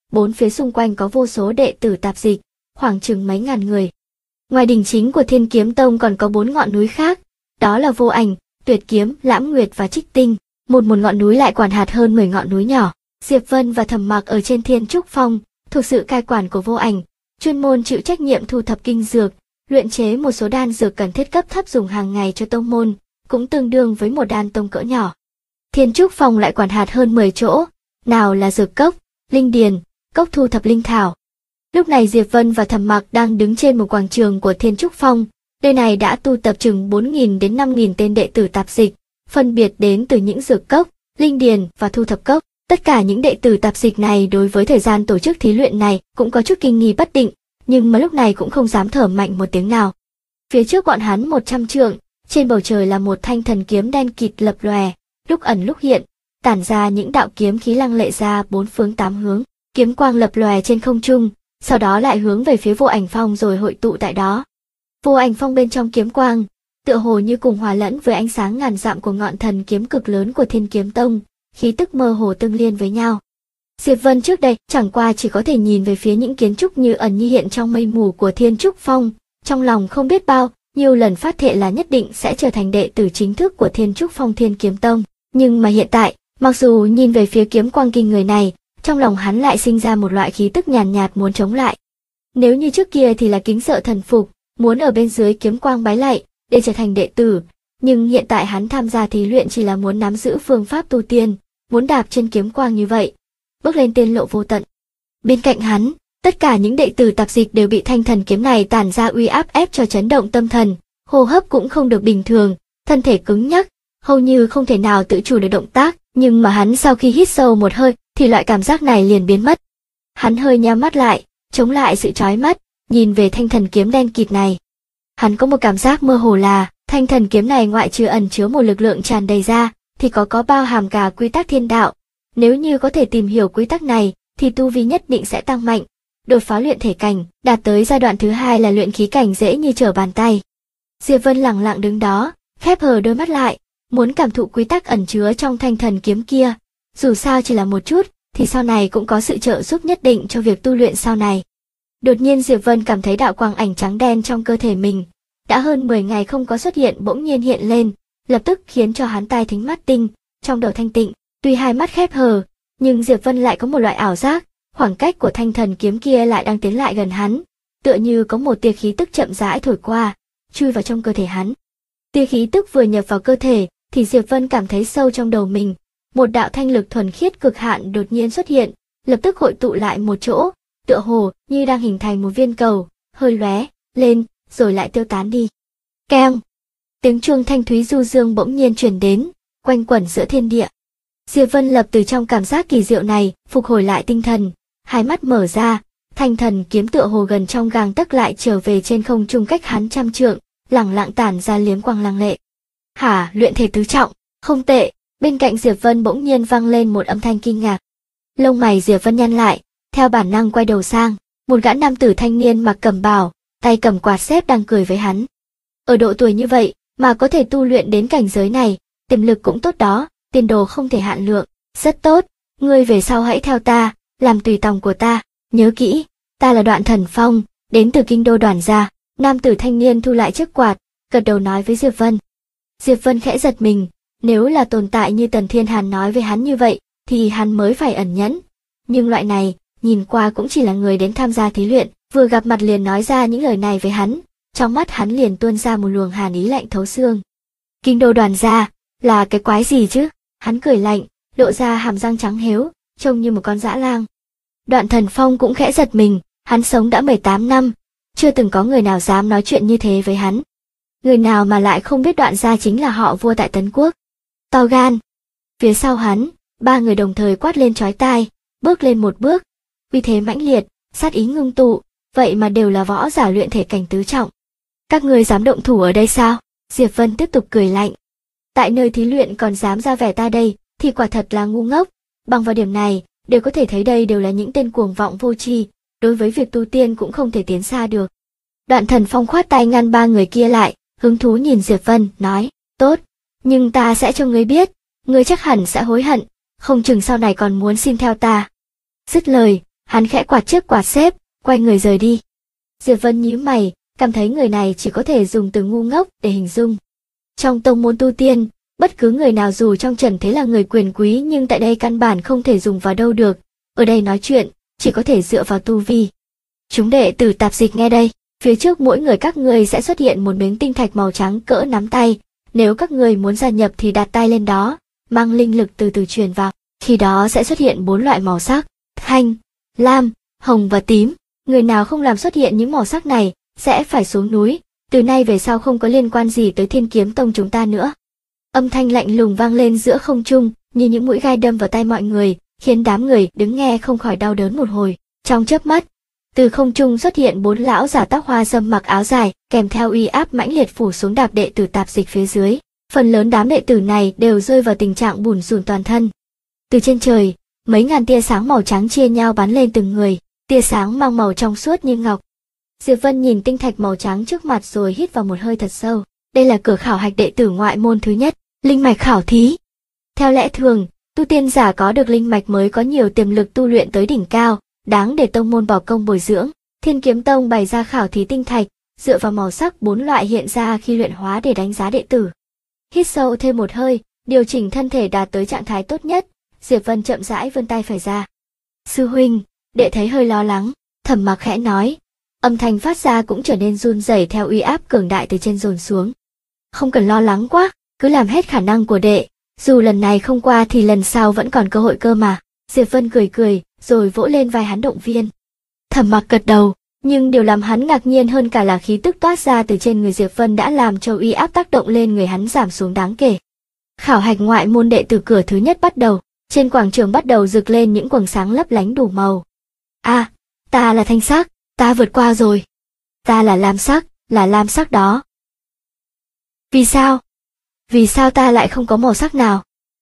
bốn phía xung quanh có vô số đệ tử tạp dịch, khoảng chừng mấy ngàn người. Ngoài đình chính của Thiên Kiếm Tông còn có 4 ngọn núi khác, đó là Vô Ảnh, Tuyệt Kiếm, Lãm Nguyệt và Trích Tinh. Một ngọn núi lại quản hạt hơn 10 ngọn núi nhỏ. Diệp Vân và Thẩm Mặc ở trên Thiên Trúc Phong, thuộc sự cai quản của Vô Ảnh, chuyên môn chịu trách nhiệm thu thập kinh dược, luyện chế một số đan dược cần thiết cấp thấp dùng hàng ngày cho tông môn, cũng tương đương với một đan tông cỡ nhỏ. Thiên Trúc Phong lại quản hạt hơn 10 chỗ, nào là dược cốc, linh điền, cốc thu thập linh thảo. Lúc này Diệp Vân và Thẩm Mặc đang đứng trên một quảng trường của Thiên Trúc Phong, nơi này đã tu tập chừng 4.000 đến 5.000 tên đệ tử tạp dịch, phân biệt đến từ những dược cốc, linh điền và thu thập cốc. Tất cả những đệ tử tạp dịch này đối với thời gian tổ chức thí luyện này cũng có chút kinh nghi bất định, nhưng mà lúc này cũng không dám thở mạnh một tiếng nào. Phía trước bọn hắn 100 trượng, trên bầu trời là một thanh thần kiếm đen kịt lập lòe, lúc ẩn lúc hiện, tản ra những đạo kiếm khí lăng lệ ra 4 phương 8 hướng, kiếm quang lập lòe trên không trung, sau đó lại hướng về phía Vô Ảnh Phong rồi hội tụ tại đó. Vô Ảnh Phong bên trong kiếm quang, tựa hồ như cùng hòa lẫn với ánh sáng ngàn dặm của ngọn thần kiếm cực lớn của Thiên Kiếm Tông, khí tức mơ hồ tương liên với nhau. Diệp Vân trước đây chẳng qua chỉ có thể nhìn về phía những kiến trúc như ẩn như hiện trong mây mù của Thiên Trúc Phong, trong lòng không biết bao nhiêu lần phát thệ là nhất định sẽ trở thành đệ tử chính thức của Thiên Trúc Phong Thiên Kiếm Tông, nhưng mà hiện tại, mặc dù nhìn về phía kiếm quang kinh người này, trong lòng hắn lại sinh ra một loại khí tức nhàn nhạt muốn chống lại. Nếu như trước kia thì là kính sợ thần phục, muốn ở bên dưới kiếm quang bái lạy để trở thành đệ tử, nhưng hiện tại hắn tham gia thí luyện chỉ là muốn nắm giữ phương pháp tu tiên, muốn đạp trên kiếm quang như vậy, bước lên tiên lộ vô tận. Bên cạnh hắn, tất cả những đệ tử tạp dịch đều bị thanh thần kiếm này tản ra uy áp ép cho chấn động tâm thần, hô hấp cũng không được bình thường, thân thể cứng nhắc, hầu như không thể nào tự chủ được động tác, nhưng mà hắn sau khi hít sâu một hơi thì loại cảm giác này liền biến mất. Hắn hơi nhắm mắt lại, chống lại sự chói mắt, nhìn về thanh thần kiếm đen kịt này. Hắn có một cảm giác mơ hồ là, thanh thần kiếm này ngoại trừ ẩn chứa một lực lượng tràn đầy ra, thì có bao hàm cả quy tắc thiên đạo. Nếu như có thể tìm hiểu quy tắc này, thì tu vi nhất định sẽ tăng mạnh, đột phá luyện thể cảnh, đạt tới giai đoạn thứ 2 là luyện khí cảnh dễ như trở bàn tay. Diệp Vân lặng lặng đứng đó, khép hờ đôi mắt lại, muốn cảm thụ quy tắc ẩn chứa trong thanh thần kiếm kia. Dù sao chỉ là một chút, thì sau này cũng có sự trợ giúp nhất định cho việc tu luyện sau này. Đột nhiên Diệp Vân cảm thấy đạo quang ảnh trắng đen trong cơ thể mình, đã hơn 10 ngày không có xuất hiện bỗng nhiên hiện lên, lập tức khiến cho hắn tai thính mắt tinh, trong đầu thanh tịnh. Tuy hai mắt khép hờ, nhưng Diệp Vân lại có một loại ảo giác, khoảng cách của thanh thần kiếm kia lại đang tiến lại gần hắn, tựa như có một tia khí tức chậm rãi thổi qua, chui vào trong cơ thể hắn. Tia khí tức vừa nhập vào cơ thể, thì Diệp Vân cảm thấy sâu trong đầu mình, một đạo thanh lực thuần khiết cực hạn đột nhiên xuất hiện, lập tức hội tụ lại một chỗ, tựa hồ như đang hình thành một viên cầu, hơi lóe lên, rồi lại tiêu tán đi. Keng! Tiếng chuông thanh thúy du dương bỗng nhiên truyền đến, quanh quẩn giữa thiên địa. Diệp Vân lập từ trong cảm giác kỳ diệu này, phục hồi lại tinh thần, hai mắt mở ra, thanh thần kiếm tựa hồ gần trong gang tấc lại trở về trên không trung cách hắn trăm trượng, lẳng lặng tản ra liếm quang lăng lệ. Hả, luyện thể tứ trọng, không tệ. Bên cạnh Diệp Vân bỗng nhiên vang lên một âm thanh kinh ngạc. Lông mày Diệp Vân nhăn lại, theo bản năng quay đầu sang, một gã nam tử thanh niên mặc cẩm bào, tay cầm quạt xếp đang cười với hắn. Ở độ tuổi như vậy mà có thể tu luyện đến cảnh giới này, tiềm lực cũng tốt đó, tiền đồ không thể hạn lượng. Rất tốt, ngươi về sau hãy theo ta, làm tùy tòng của ta, nhớ kỹ, ta là Đoạn Thần Phong, đến từ kinh đô Đoàn gia. Nam tử thanh niên thu lại chiếc quạt, gật đầu nói với Diệp Vân. Diệp Vân khẽ giật mình, nếu là tồn tại như Tần Thiên Hàn nói với hắn như vậy, thì hắn mới phải ẩn nhẫn. Nhưng loại này, nhìn qua cũng chỉ là người đến tham gia thí luyện, vừa gặp mặt liền nói ra những lời này với hắn, trong mắt hắn liền tuôn ra một luồng hàn ý lạnh thấu xương. Kinh đô Đoàn gia, là cái quái gì chứ? Hắn cười lạnh, lộ ra hàm răng trắng héo, trông như một con dã lang. Đoạn Thần Phong cũng khẽ giật mình, hắn sống đã 18 năm, chưa từng có người nào dám nói chuyện như thế với hắn. Người nào mà lại không biết Đoạn gia chính là họ Vua tại Tấn Quốc. To gan. Phía sau hắn, ba người đồng thời quát lên chói tai, bước lên một bước, uy thế mãnh liệt, sát ý ngưng tụ, vậy mà đều là võ giả luyện thể cảnh tứ trọng. Các ngươi dám động thủ ở đây sao? Diệp Vân tiếp tục cười lạnh. Tại nơi thí luyện còn dám ra vẻ ta đây, thì quả thật là ngu ngốc. Bằng vào điểm này, đều có thể thấy đây đều là những tên cuồng vọng vô tri, đối với việc tu tiên cũng không thể tiến xa được. Đoạn Thần Phong khoát tay ngăn ba người kia lại, hứng thú nhìn Diệp Vân, nói, tốt, nhưng ta sẽ cho ngươi biết, ngươi chắc hẳn sẽ hối hận, không chừng sau này còn muốn xin theo ta. Dứt lời, Hắn khẽ quạt chiếc quạt xếp, quay người rời đi. Diệp Vân nhíu mày, cảm thấy người này chỉ có thể dùng từ ngu ngốc để hình dung. Trong tông môn tu tiên, bất cứ người nào dù trong trần thế là người quyền quý nhưng tại đây căn bản không thể dùng vào đâu được. Ở đây nói chuyện, chỉ có thể dựa vào tu vi. Chúng đệ tử tạp dịch nghe đây, phía trước mỗi người các ngươi sẽ xuất hiện một miếng tinh thạch màu trắng cỡ nắm tay. Nếu các ngươi muốn gia nhập thì đặt tay lên đó, mang linh lực từ từ truyền vào. Khi đó sẽ xuất hiện 4 loại màu sắc, thanh, lam, hồng và tím. Người nào không làm xuất hiện những màu sắc này, sẽ phải xuống núi. Từ nay về sau không có liên quan gì tới Thiên Kiếm Tông chúng ta nữa. Âm thanh lạnh lùng vang lên giữa không trung, như những mũi gai đâm vào tai mọi người, khiến đám người đứng nghe không khỏi đau đớn một hồi. Trong chớp mắt, từ không trung xuất hiện 4 lão giả tóc hoa râm mặc áo dài, kèm theo uy áp mãnh liệt phủ xuống đạp đệ tử tạp dịch phía dưới. Phần lớn đám đệ tử này đều rơi vào tình trạng bủn rủn toàn thân. Từ trên trời, mấy ngàn tia sáng màu trắng chia nhau bắn lên từng người, tia sáng mang màu trong suốt như ngọc. Diệp Vân nhìn tinh thạch màu trắng trước mặt rồi hít vào một hơi thật sâu. Đây là cửa khảo hạch đệ tử ngoại môn thứ nhất, linh mạch khảo thí. Theo lẽ thường, tu tiên giả có được linh mạch mới có nhiều tiềm lực tu luyện tới đỉnh cao, đáng để tông môn bỏ công bồi dưỡng. Thiên Kiếm Tông bày ra khảo thí tinh thạch, dựa vào màu sắc 4 loại hiện ra khi luyện hóa để đánh giá đệ tử. Hít sâu thêm một hơi, điều chỉnh thân thể đạt tới trạng thái tốt nhất, Diệp Vân chậm rãi vươn tay phải ra. Sư huynh, đệ thấy hơi lo lắng, Thẩm Mặc khẽ nói. Âm thanh phát ra cũng trở nên run rẩy theo uy áp cường đại từ trên dồn xuống. Không cần lo lắng quá, cứ làm hết khả năng của đệ, dù lần này không qua thì lần sau vẫn còn cơ hội cơ mà. Diệp Vân cười cười, rồi vỗ lên vai hắn động viên. Thẩm Mặc gật đầu, nhưng điều làm hắn ngạc nhiên hơn cả là khí tức toát ra từ trên người Diệp Vân đã làm cho uy áp tác động lên người hắn giảm xuống đáng kể. Khảo hạch ngoại môn đệ tử cửa thứ nhất bắt đầu, trên quảng trường bắt đầu rực lên những quầng sáng lấp lánh đủ màu. À, ta là thanh sắc, ta vượt qua rồi. Ta là lam sắc đó. Vì sao? Vì sao ta lại không có màu sắc nào?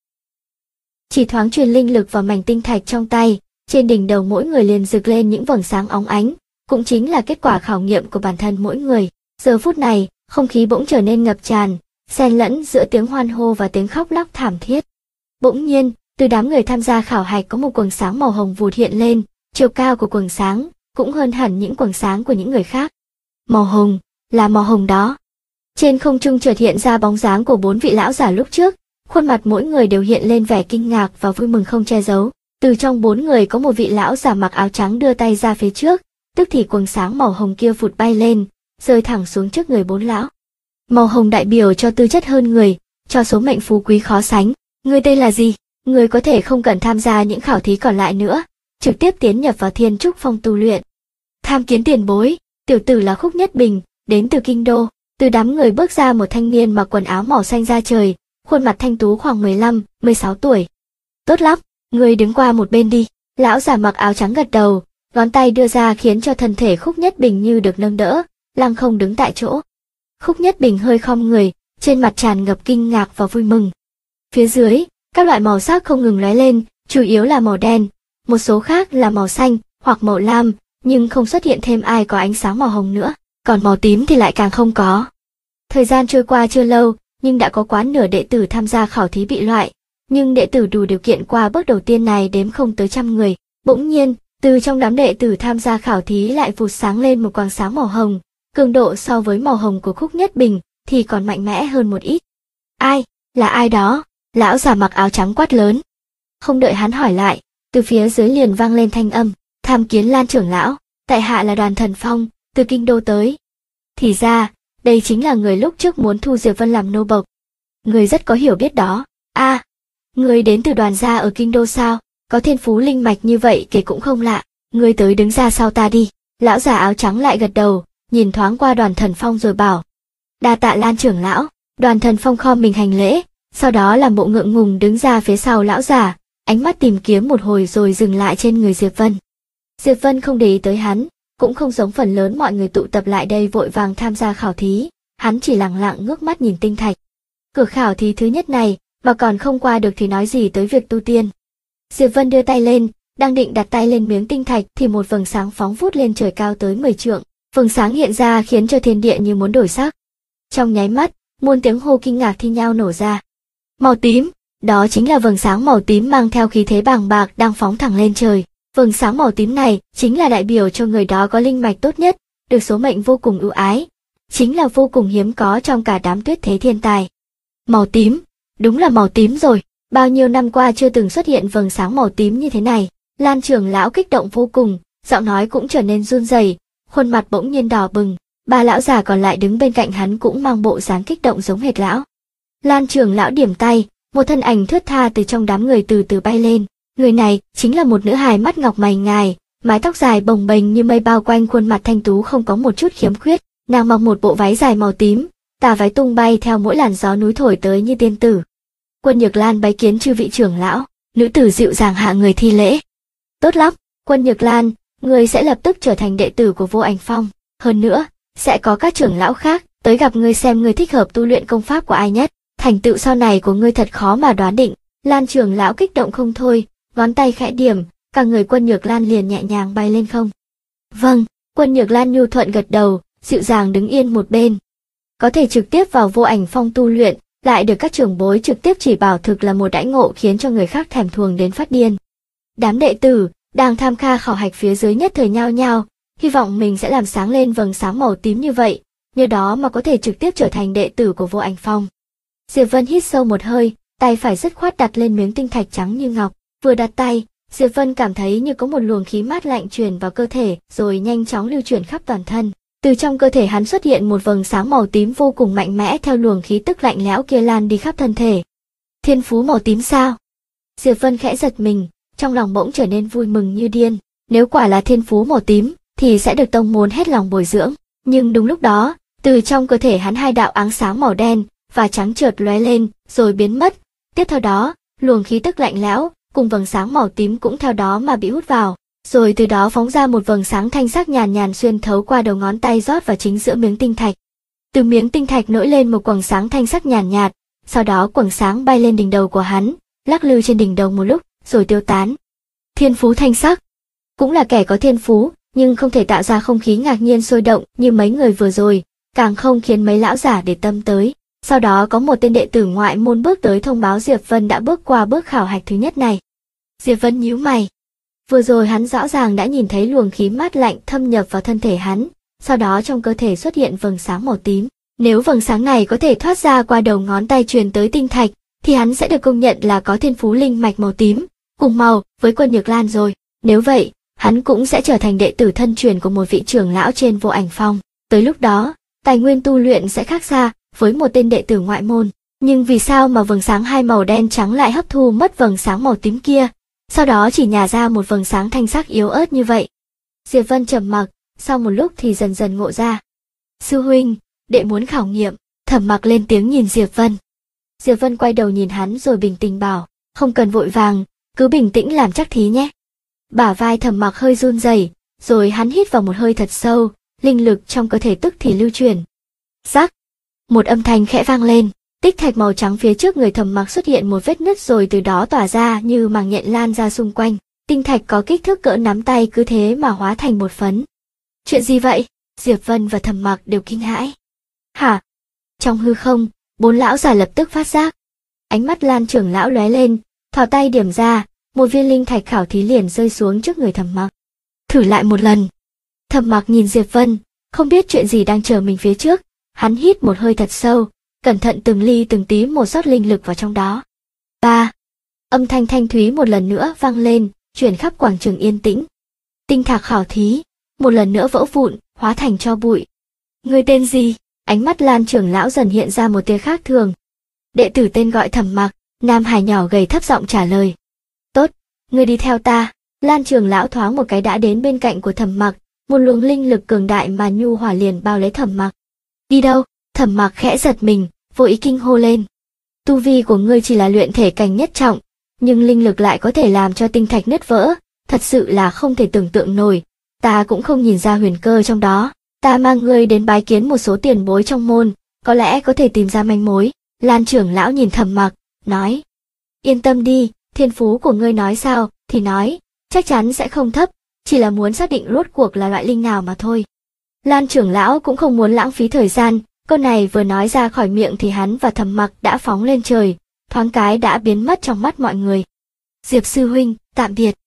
Chỉ thoáng truyền linh lực vào mảnh tinh thạch trong tay, trên đỉnh đầu mỗi người liền rực lên những vầng sáng óng ánh, cũng chính là kết quả khảo nghiệm của bản thân mỗi người. Giờ phút này, không khí bỗng trở nên ngập tràn, xen lẫn giữa tiếng hoan hô và tiếng khóc lóc thảm thiết. Bỗng nhiên, từ đám người tham gia khảo hạch có một quầng sáng màu hồng vụt hiện lên, chiều cao của quầng sáng cũng hơn hẳn những quầng sáng của những người khác. Màu hồng, là màu hồng đó. Trên không trung chợt hiện ra bóng dáng của 4 vị lão giả lúc trước, khuôn mặt mỗi người đều hiện lên vẻ kinh ngạc và vui mừng không che giấu. Từ trong 4 người có một vị lão giả mặc áo trắng đưa tay ra phía trước, tức thì quầng sáng màu hồng kia vụt bay lên, rơi thẳng xuống trước người 4 lão. Màu hồng đại biểu cho tư chất hơn người, cho số mệnh phú quý khó sánh. Người tên là gì? Người có thể không cần tham gia những khảo thí còn lại nữa, trực tiếp tiến nhập vào Thiên Trúc Phong tu luyện. Tham kiến tiền bối, tiểu tử là Khúc Nhất Bình, đến từ kinh đô. Từ đám người bước ra một thanh niên mặc quần áo màu xanh da trời, khuôn mặt thanh tú khoảng 15, 16 tuổi. Tốt lắm, người đứng qua một bên đi. Lão giả mặc áo trắng gật đầu, ngón tay đưa ra khiến cho thân thể Khúc Nhất Bình như được nâng đỡ, lăng không đứng tại chỗ. Khúc Nhất Bình hơi khom người, trên mặt tràn ngập kinh ngạc và vui mừng. Phía dưới, các loại màu sắc không ngừng lóe lên, chủ yếu là màu đen, một số khác là màu xanh hoặc màu lam, nhưng không xuất hiện thêm ai có ánh sáng màu hồng nữa, còn màu tím thì lại càng không có. Thời gian trôi qua chưa lâu, nhưng đã có quá nửa đệ tử tham gia khảo thí bị loại, nhưng đệ tử đủ điều kiện qua bước đầu tiên này đếm không tới 100 người. Bỗng nhiên, từ trong đám đệ tử tham gia khảo thí lại vụt sáng lên một quầng sáng màu hồng, cường độ so với màu hồng của Khúc Nhất Bình thì còn mạnh mẽ hơn một ít. Ai? Là ai đó? Lão già mặc áo trắng quát lớn. Không đợi hắn hỏi lại, từ phía dưới liền vang lên thanh âm, tham kiến Lan trưởng lão, tại hạ là Đoàn Thần Phong, từ kinh đô tới. Thì ra, đây chính là người lúc trước muốn thu Diệp Vân làm nô bộc. Người rất có hiểu biết đó. À, người đến từ Đoàn gia ở kinh đô sao? Có thiên phú linh mạch như vậy kể cũng không lạ. Người tới đứng ra sau ta đi. Lão già áo trắng lại gật đầu, nhìn thoáng qua Đoàn Thần Phong rồi bảo. Đa tạ Lan trưởng lão. Đoàn Thần Phong khom mình hành lễ, sau đó làm bộ ngượng ngùng đứng ra phía sau lão già, ánh mắt tìm kiếm một hồi rồi dừng lại trên người Diệp Vân. Diệp Vân không để ý tới hắn, cũng không giống phần lớn mọi người tụ tập lại đây vội vàng tham gia khảo thí, hắn chỉ lặng lặng ngước mắt nhìn tinh thạch. Cửa khảo thí thứ nhất này, mà còn không qua được thì nói gì tới việc tu tiên. Diệp Vân đưa tay lên, đang định đặt tay lên miếng tinh thạch thì một vầng sáng phóng vút lên trời cao tới 10 trượng, vầng sáng hiện ra khiến cho thiên địa như muốn đổi sắc. Trong nháy mắt, muôn tiếng hô kinh ngạc thi nhau nổ ra. Màu tím, đó chính là vầng sáng màu tím mang theo khí thế bàng bạc đang phóng thẳng lên trời. Vầng sáng màu tím này chính là đại biểu cho người đó có linh mạch tốt nhất, được số mệnh vô cùng ưu ái, chính là vô cùng hiếm có trong cả đám tuyết thế thiên tài. Màu tím, đúng là màu tím rồi, bao nhiêu năm qua chưa từng xuất hiện vầng sáng màu tím như thế này. Lan trưởng lão kích động vô cùng, giọng nói cũng trở nên run rẩy, khuôn mặt bỗng nhiên đỏ bừng. Ba lão già còn lại đứng bên cạnh hắn cũng mang bộ dáng kích động giống hệt lão. Lan trưởng lão điểm tay, một thân ảnh thướt tha từ trong đám người từ từ bay lên. Người này chính là một nữ hài mắt ngọc mày ngài, mái tóc dài bồng bềnh như mây bao quanh khuôn mặt thanh tú không có một chút khiếm khuyết. Nàng mặc một bộ váy dài màu tím, tà váy tung bay theo mỗi làn gió núi thổi tới như tiên tử. Quân Nhược Lan bái kiến chư vị trưởng lão. Nữ tử dịu dàng hạ người thi lễ. Tốt lắm, Quân Nhược Lan, ngươi sẽ lập tức trở thành đệ tử của Vô Ảnh Phong. Hơn nữa, sẽ có các trưởng lão khác tới gặp ngươi xem ngươi thích hợp tu luyện công pháp của ai nhất. Thành tựu sau này của ngươi thật khó mà đoán định. Lan trưởng lão kích động không thôi, ngón tay khẽ điểm, cả người Quân Nhược Lan liền nhẹ nhàng bay lên không. Vâng, Quân Nhược Lan nhu thuận gật đầu, dịu dàng đứng yên một bên. Có thể trực tiếp vào Vô Ảnh Phong tu luyện, lại được các trưởng bối trực tiếp chỉ bảo, thực là một đãi ngộ khiến cho người khác thèm thuồng đến phát điên. Đám đệ tử đang tham gia khảo hạch phía dưới nhất thời nhao nhao, hy vọng mình sẽ làm sáng lên vầng sáng màu tím như vậy, nhờ đó mà có thể trực tiếp trở thành đệ tử của Vô Ảnh Phong. Diệp Vân hít sâu một hơi, tay phải dứt khoát đặt lên miếng tinh thạch trắng như ngọc. Vừa đặt tay, Diệp Vân cảm thấy như có một luồng khí mát lạnh truyền vào cơ thể, rồi nhanh chóng lưu chuyển khắp toàn thân. Từ trong cơ thể hắn xuất hiện một vầng sáng màu tím vô cùng mạnh mẽ, theo luồng khí tức lạnh lẽo kia lan đi khắp thân thể. Thiên phú màu tím sao? Diệp Vân khẽ giật mình, trong lòng bỗng trở nên vui mừng như điên. Nếu quả là thiên phú màu tím, thì sẽ được tông môn hết lòng bồi dưỡng. Nhưng đúng lúc đó, từ trong cơ thể hắn hai đạo áng sáng màu đen và trắng chợt lóe lên, rồi biến mất. Tiếp theo đó, luồng khí tức lạnh lẽo cùng vầng sáng màu tím cũng theo đó mà bị hút vào. Rồi từ đó phóng ra một vầng sáng thanh sắc nhàn nhàn xuyên thấu qua đầu ngón tay rót vào chính giữa miếng tinh thạch. Từ miếng tinh thạch nổi lên một quầng sáng thanh sắc nhàn nhạt, sau đó quầng sáng bay lên đỉnh đầu của hắn, lắc lư trên đỉnh đầu một lúc, rồi tiêu tán. Thiên phú thanh sắc, cũng là kẻ có thiên phú, nhưng không thể tạo ra không khí ngạc nhiên sôi động như mấy người vừa rồi, càng không khiến mấy lão giả để tâm tới. Sau đó có một tên đệ tử ngoại môn bước tới thông báo Diệp Vân đã bước qua bước khảo hạch thứ nhất này. Diệp Vân nhíu mày. Vừa rồi hắn rõ ràng đã nhìn thấy luồng khí mát lạnh thâm nhập vào thân thể hắn, sau đó trong cơ thể xuất hiện vầng sáng màu tím. Nếu vầng sáng này có thể thoát ra qua đầu ngón tay truyền tới tinh thạch, thì hắn sẽ được công nhận là có thiên phú linh mạch màu tím, cùng màu với Quân Nhược Lan rồi. Nếu vậy, hắn cũng sẽ trở thành đệ tử thân truyền của một vị trưởng lão trên Vô Ảnh Phong. Tới lúc đó, tài nguyên tu luyện sẽ khác xa với một tên đệ tử ngoại môn. Nhưng vì sao mà vầng sáng hai màu đen trắng lại hấp thu mất vầng sáng màu tím kia, sau đó chỉ nhả ra một vầng sáng thanh sắc yếu ớt như vậy? Diệp Vân trầm mặc, sau một lúc thì dần dần ngộ ra. Sư huynh, đệ muốn khảo nghiệm. Thẩm Mặc lên tiếng nhìn Diệp Vân. Diệp Vân quay đầu nhìn hắn rồi bình tĩnh bảo, không cần vội vàng, cứ bình tĩnh làm chắc thí nhé. Bả vai Thẩm Mặc hơi run rẩy, rồi hắn hít vào một hơi thật sâu, linh lực trong cơ thể tức thì lưu chuyển. Rắc, một âm thanh khẽ vang lên, tích thạch màu trắng phía trước người Thẩm Mặc xuất hiện một vết nứt, rồi từ đó tỏa ra như màng nhện lan ra xung quanh. Tinh thạch có kích thước cỡ nắm tay cứ thế mà hóa thành một phấn. Chuyện gì vậy? Diệp Vân và Thẩm Mặc đều kinh hãi. Hả? Trong hư không, bốn lão già lập tức phát giác. Ánh mắt Lan trưởng lão lóe lên, thò tay điểm ra, một viên linh thạch khảo thí liền rơi xuống trước người Thẩm Mặc. Thử lại một lần. Thẩm Mặc nhìn Diệp Vân, không biết chuyện gì đang chờ mình phía trước. Hắn hít một hơi thật sâu, cẩn thận từng ly từng tí một rót linh lực vào trong đó. Ba, âm thanh thanh thúy một lần nữa vang lên, chuyển khắp quảng trường yên tĩnh. Tinh thạch khảo thí một lần nữa vỡ vụn, hóa thành tro bụi. Ngươi tên gì? Ánh mắt Lan trưởng lão dần hiện ra một tia khác thường. Đệ tử tên gọi Thẩm Mặc. Nam hài nhỏ gầy thấp giọng trả lời. Tốt, ngươi đi theo ta. Lan trưởng lão thoáng một cái đã đến bên cạnh của Thẩm Mặc, một luồng linh lực cường đại mà nhu hòa liền bao lấy Thẩm Mặc. Đi đâu? Thẩm Mặc khẽ giật mình, vô ý kinh hô lên. Tu vi của ngươi chỉ là luyện thể cảnh nhất trọng, nhưng linh lực lại có thể làm cho tinh thạch nứt vỡ, thật sự là không thể tưởng tượng nổi. Ta cũng không nhìn ra huyền cơ trong đó. Ta mang ngươi đến bái kiến một số tiền bối trong môn, có lẽ có thể tìm ra manh mối. Lan trưởng lão nhìn Thẩm Mặc, nói. Yên tâm đi, thiên phú của ngươi nói sao, thì nói, chắc chắn sẽ không thấp, chỉ là muốn xác định rốt cuộc là loại linh nào mà thôi. Lan trưởng lão cũng không muốn lãng phí thời gian, câu này vừa nói ra khỏi miệng thì hắn và Thẩm Mặc đã phóng lên trời, thoáng cái đã biến mất trong mắt mọi người. Diệp sư huynh, tạm biệt.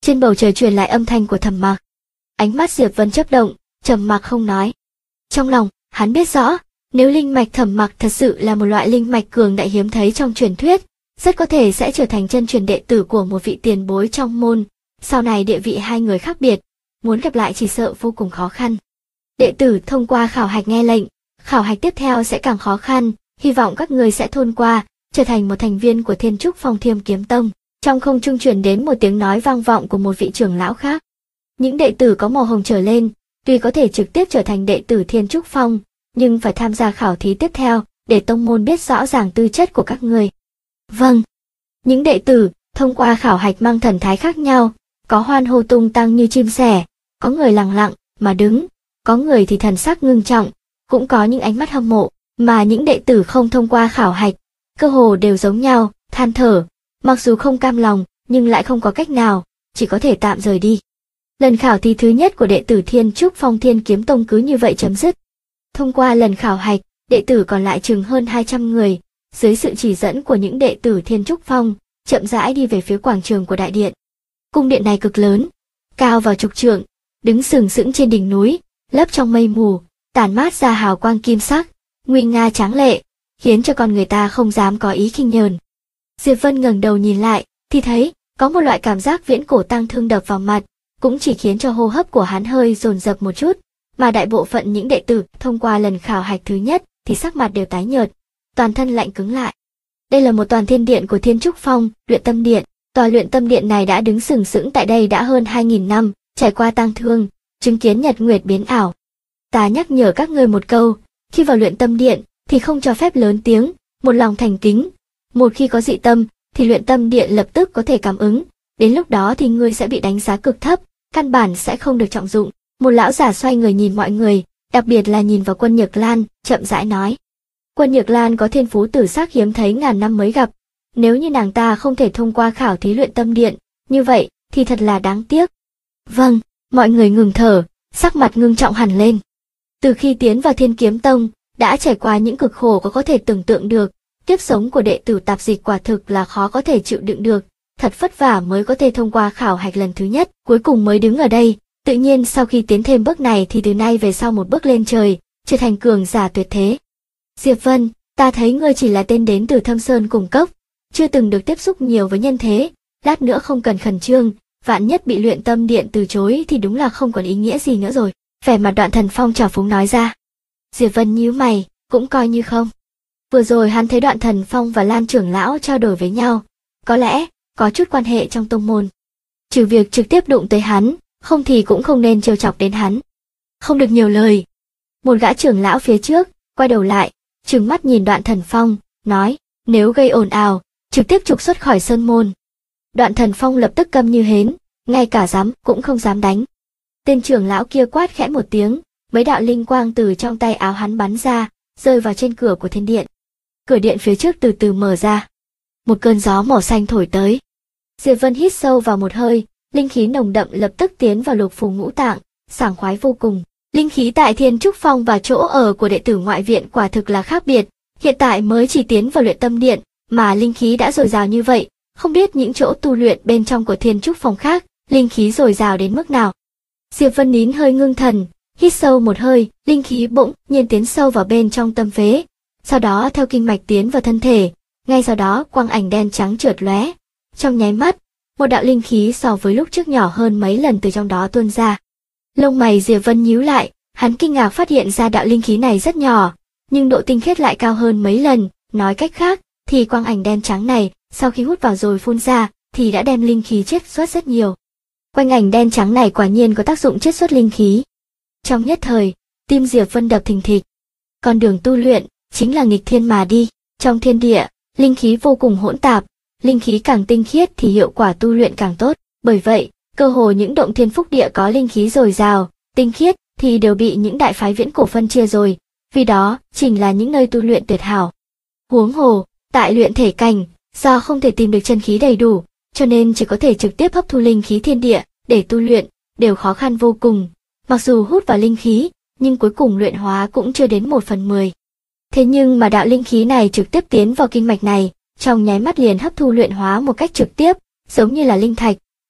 Trên bầu trời truyền lại âm thanh của Thẩm Mặc. Ánh mắt Diệp Vân chớp động, trầm mặc không nói. Trong lòng, hắn biết rõ, nếu linh mạch Thẩm Mặc thật sự là một loại linh mạch cường đại hiếm thấy trong truyền thuyết, rất có thể sẽ trở thành chân truyền đệ tử của một vị tiền bối trong môn. Sau này địa vị hai người khác biệt, muốn gặp lại chỉ sợ vô cùng khó khăn. Đệ tử thông qua khảo hạch nghe lệnh, khảo hạch tiếp theo sẽ càng khó khăn, hy vọng các người sẽ thôn qua, trở thành một thành viên của Thiên Trúc Phong Thiêm Kiếm Tông. Trong không trung truyền đến một tiếng nói vang vọng của một vị trưởng lão khác. Những đệ tử có màu hồng trở lên, tuy có thể trực tiếp trở thành đệ tử Thiên Trúc Phong, nhưng phải tham gia khảo thí tiếp theo, để tông môn biết rõ ràng tư chất của các người. Vâng. Những đệ tử, thông qua khảo hạch mang thần thái khác nhau, có hoan hô tung tăng như chim sẻ, có người lặng lặng mà đứng, có người thì thần sắc ngưng trọng, cũng có những ánh mắt hâm mộ, mà những đệ tử không thông qua khảo hạch, cơ hồ đều giống nhau, than thở, mặc dù không cam lòng, nhưng lại không có cách nào, chỉ có thể tạm rời đi. Lần khảo thí thứ nhất của đệ tử Thiên Trúc Phong Thiên Kiếm Tông cứ như vậy chấm dứt. Thông qua lần khảo hạch, đệ tử còn lại chừng hơn 200 người, dưới sự chỉ dẫn của những đệ tử Thiên Trúc Phong, chậm rãi đi về phía quảng trường của đại điện. Cung điện này cực lớn, cao vào chục trượng, đứng sừng sững trên đỉnh núi, lấp trong mây mù, tản mát ra hào quang kim sắc, nguy nga tráng lệ, khiến cho con người ta không dám có ý khinh nhờn. Diệp Vân ngẩng đầu nhìn lại, thì thấy có một loại cảm giác viễn cổ tang thương đập vào mặt, cũng chỉ khiến cho hô hấp của hắn hơi dồn dập một chút, mà đại bộ phận những đệ tử thông qua lần khảo hạch thứ nhất thì sắc mặt đều tái nhợt, toàn thân lạnh cứng lại. Đây là một toàn thiên điện của Thiên Trúc Phong, Luyện Tâm Điện. Tòa Luyện Tâm Điện này đã đứng sừng sững tại đây đã hơn 2000 năm, trải qua tang thương, chứng kiến nhật nguyệt biến ảo. Ta nhắc nhở các ngươi một câu, khi vào Luyện Tâm Điện thì không cho phép lớn tiếng, một lòng thành kính. Một khi có dị tâm thì Luyện Tâm Điện lập tức có thể cảm ứng, đến lúc đó thì ngươi sẽ bị đánh giá cực thấp, căn bản sẽ không được trọng dụng. Một lão giả xoay người nhìn mọi người, đặc biệt là nhìn vào Quân Nhược Lan, chậm rãi nói. Quân Nhược Lan có thiên phú tử sắc hiếm thấy ngàn năm mới gặp, nếu như nàng ta không thể thông qua khảo thí Luyện Tâm Điện, như vậy thì thật là đáng tiếc. Vâng, mọi người ngừng thở, sắc mặt ngưng trọng hẳn lên. Từ khi tiến vào Thiên Kiếm Tông, đã trải qua những cực khổ có thể tưởng tượng được, kiếp sống của đệ tử tạp dịch quả thực là khó có thể chịu đựng được, thật vất vả mới có thể thông qua khảo hạch lần thứ nhất, cuối cùng mới đứng ở đây. Tự nhiên sau khi tiến thêm bước này thì từ nay về sau một bước lên trời, trở thành cường giả tuyệt thế. Diệp Vân, ta thấy ngươi chỉ là tên đến từ Thâm Sơn Cùng Cốc, chưa từng được tiếp xúc nhiều với nhân thế, lát nữa không cần khẩn trương, vạn nhất bị Luyện Tâm Điện từ chối thì đúng là không còn ý nghĩa gì nữa rồi. Vẻ mặt Đoạn Thần Phong trào phúng nói ra. Diệp Vân nhíu mày, cũng coi như không. Vừa rồi hắn thấy Đoạn Thần Phong và Lan trưởng lão trao đổi với nhau, có lẽ có chút quan hệ trong tông môn. Trừ việc trực tiếp đụng tới hắn, không thì cũng không nên trêu chọc đến hắn. Không được nhiều lời. Một gã trưởng lão phía trước quay đầu lại, trừng mắt nhìn Đoạn Thần Phong, nói, nếu gây ồn ào, trực tiếp trục xuất khỏi sơn môn. Đoạn Thần Phong lập tức câm như hến, ngay cả dám cũng không dám đánh. Tên trưởng lão kia quát khẽ một tiếng, mấy đạo linh quang từ trong tay áo hắn bắn ra, rơi vào trên cửa của thiên điện. Cửa điện phía trước từ từ mở ra. Một cơn gió màu xanh thổi tới. Diệp Vân hít sâu vào một hơi, linh khí nồng đậm lập tức tiến vào lục phủ ngũ tạng, sảng khoái vô cùng. Linh khí tại Thiên Trúc Phong và chỗ ở của đệ tử ngoại viện quả thực là khác biệt, hiện tại mới chỉ tiến vào Luyện Tâm Điện, mà linh khí đã dồi dào như vậy, không biết những chỗ tu luyện bên trong của Thiên Trúc Phong khác, linh khí dồi dào đến mức nào. Diệp Vân nín hơi ngưng thần, hít sâu một hơi, linh khí bỗng nhiên tiến sâu vào bên trong tâm phế, sau đó theo kinh mạch tiến vào thân thể, ngay sau đó quang ảnh đen trắng chợt lóe, trong nháy mắt, một đạo linh khí so với lúc trước nhỏ hơn mấy lần từ trong đó tuôn ra. Lông mày Diệp Vân nhíu lại, hắn kinh ngạc phát hiện ra đạo linh khí này rất nhỏ, nhưng độ tinh khiết lại cao hơn mấy lần, nói cách khác, thì quang ảnh đen trắng này, sau khi hút vào rồi phun ra, thì đã đem linh khí chiết xuất rất nhiều. Quang ảnh đen trắng này quả nhiên có tác dụng chiết xuất linh khí. Trong nhất thời, tim Diệp Vân đập thình thịch. Con đường tu luyện chính là nghịch thiên mà đi, trong thiên địa, linh khí vô cùng hỗn tạp, linh khí càng tinh khiết thì hiệu quả tu luyện càng tốt, bởi vậy, cơ hồ những động thiên phúc địa có linh khí dồi dào, tinh khiết thì đều bị những đại phái viễn cổ phân chia rồi, vì đó chính là những nơi tu luyện tuyệt hảo. Huống hồ, tại luyện thể cảnh, do không thể tìm được chân khí đầy đủ, cho nên chỉ có thể trực tiếp hấp thu linh khí thiên địa để tu luyện, đều khó khăn vô cùng. Mặc dù hút vào linh khí, nhưng cuối cùng luyện hóa cũng chưa đến 1/10. Thế nhưng mà đạo linh khí này trực tiếp tiến vào kinh mạch này, trong nháy mắt liền hấp thu luyện hóa một cách trực tiếp, giống như là linh thạch,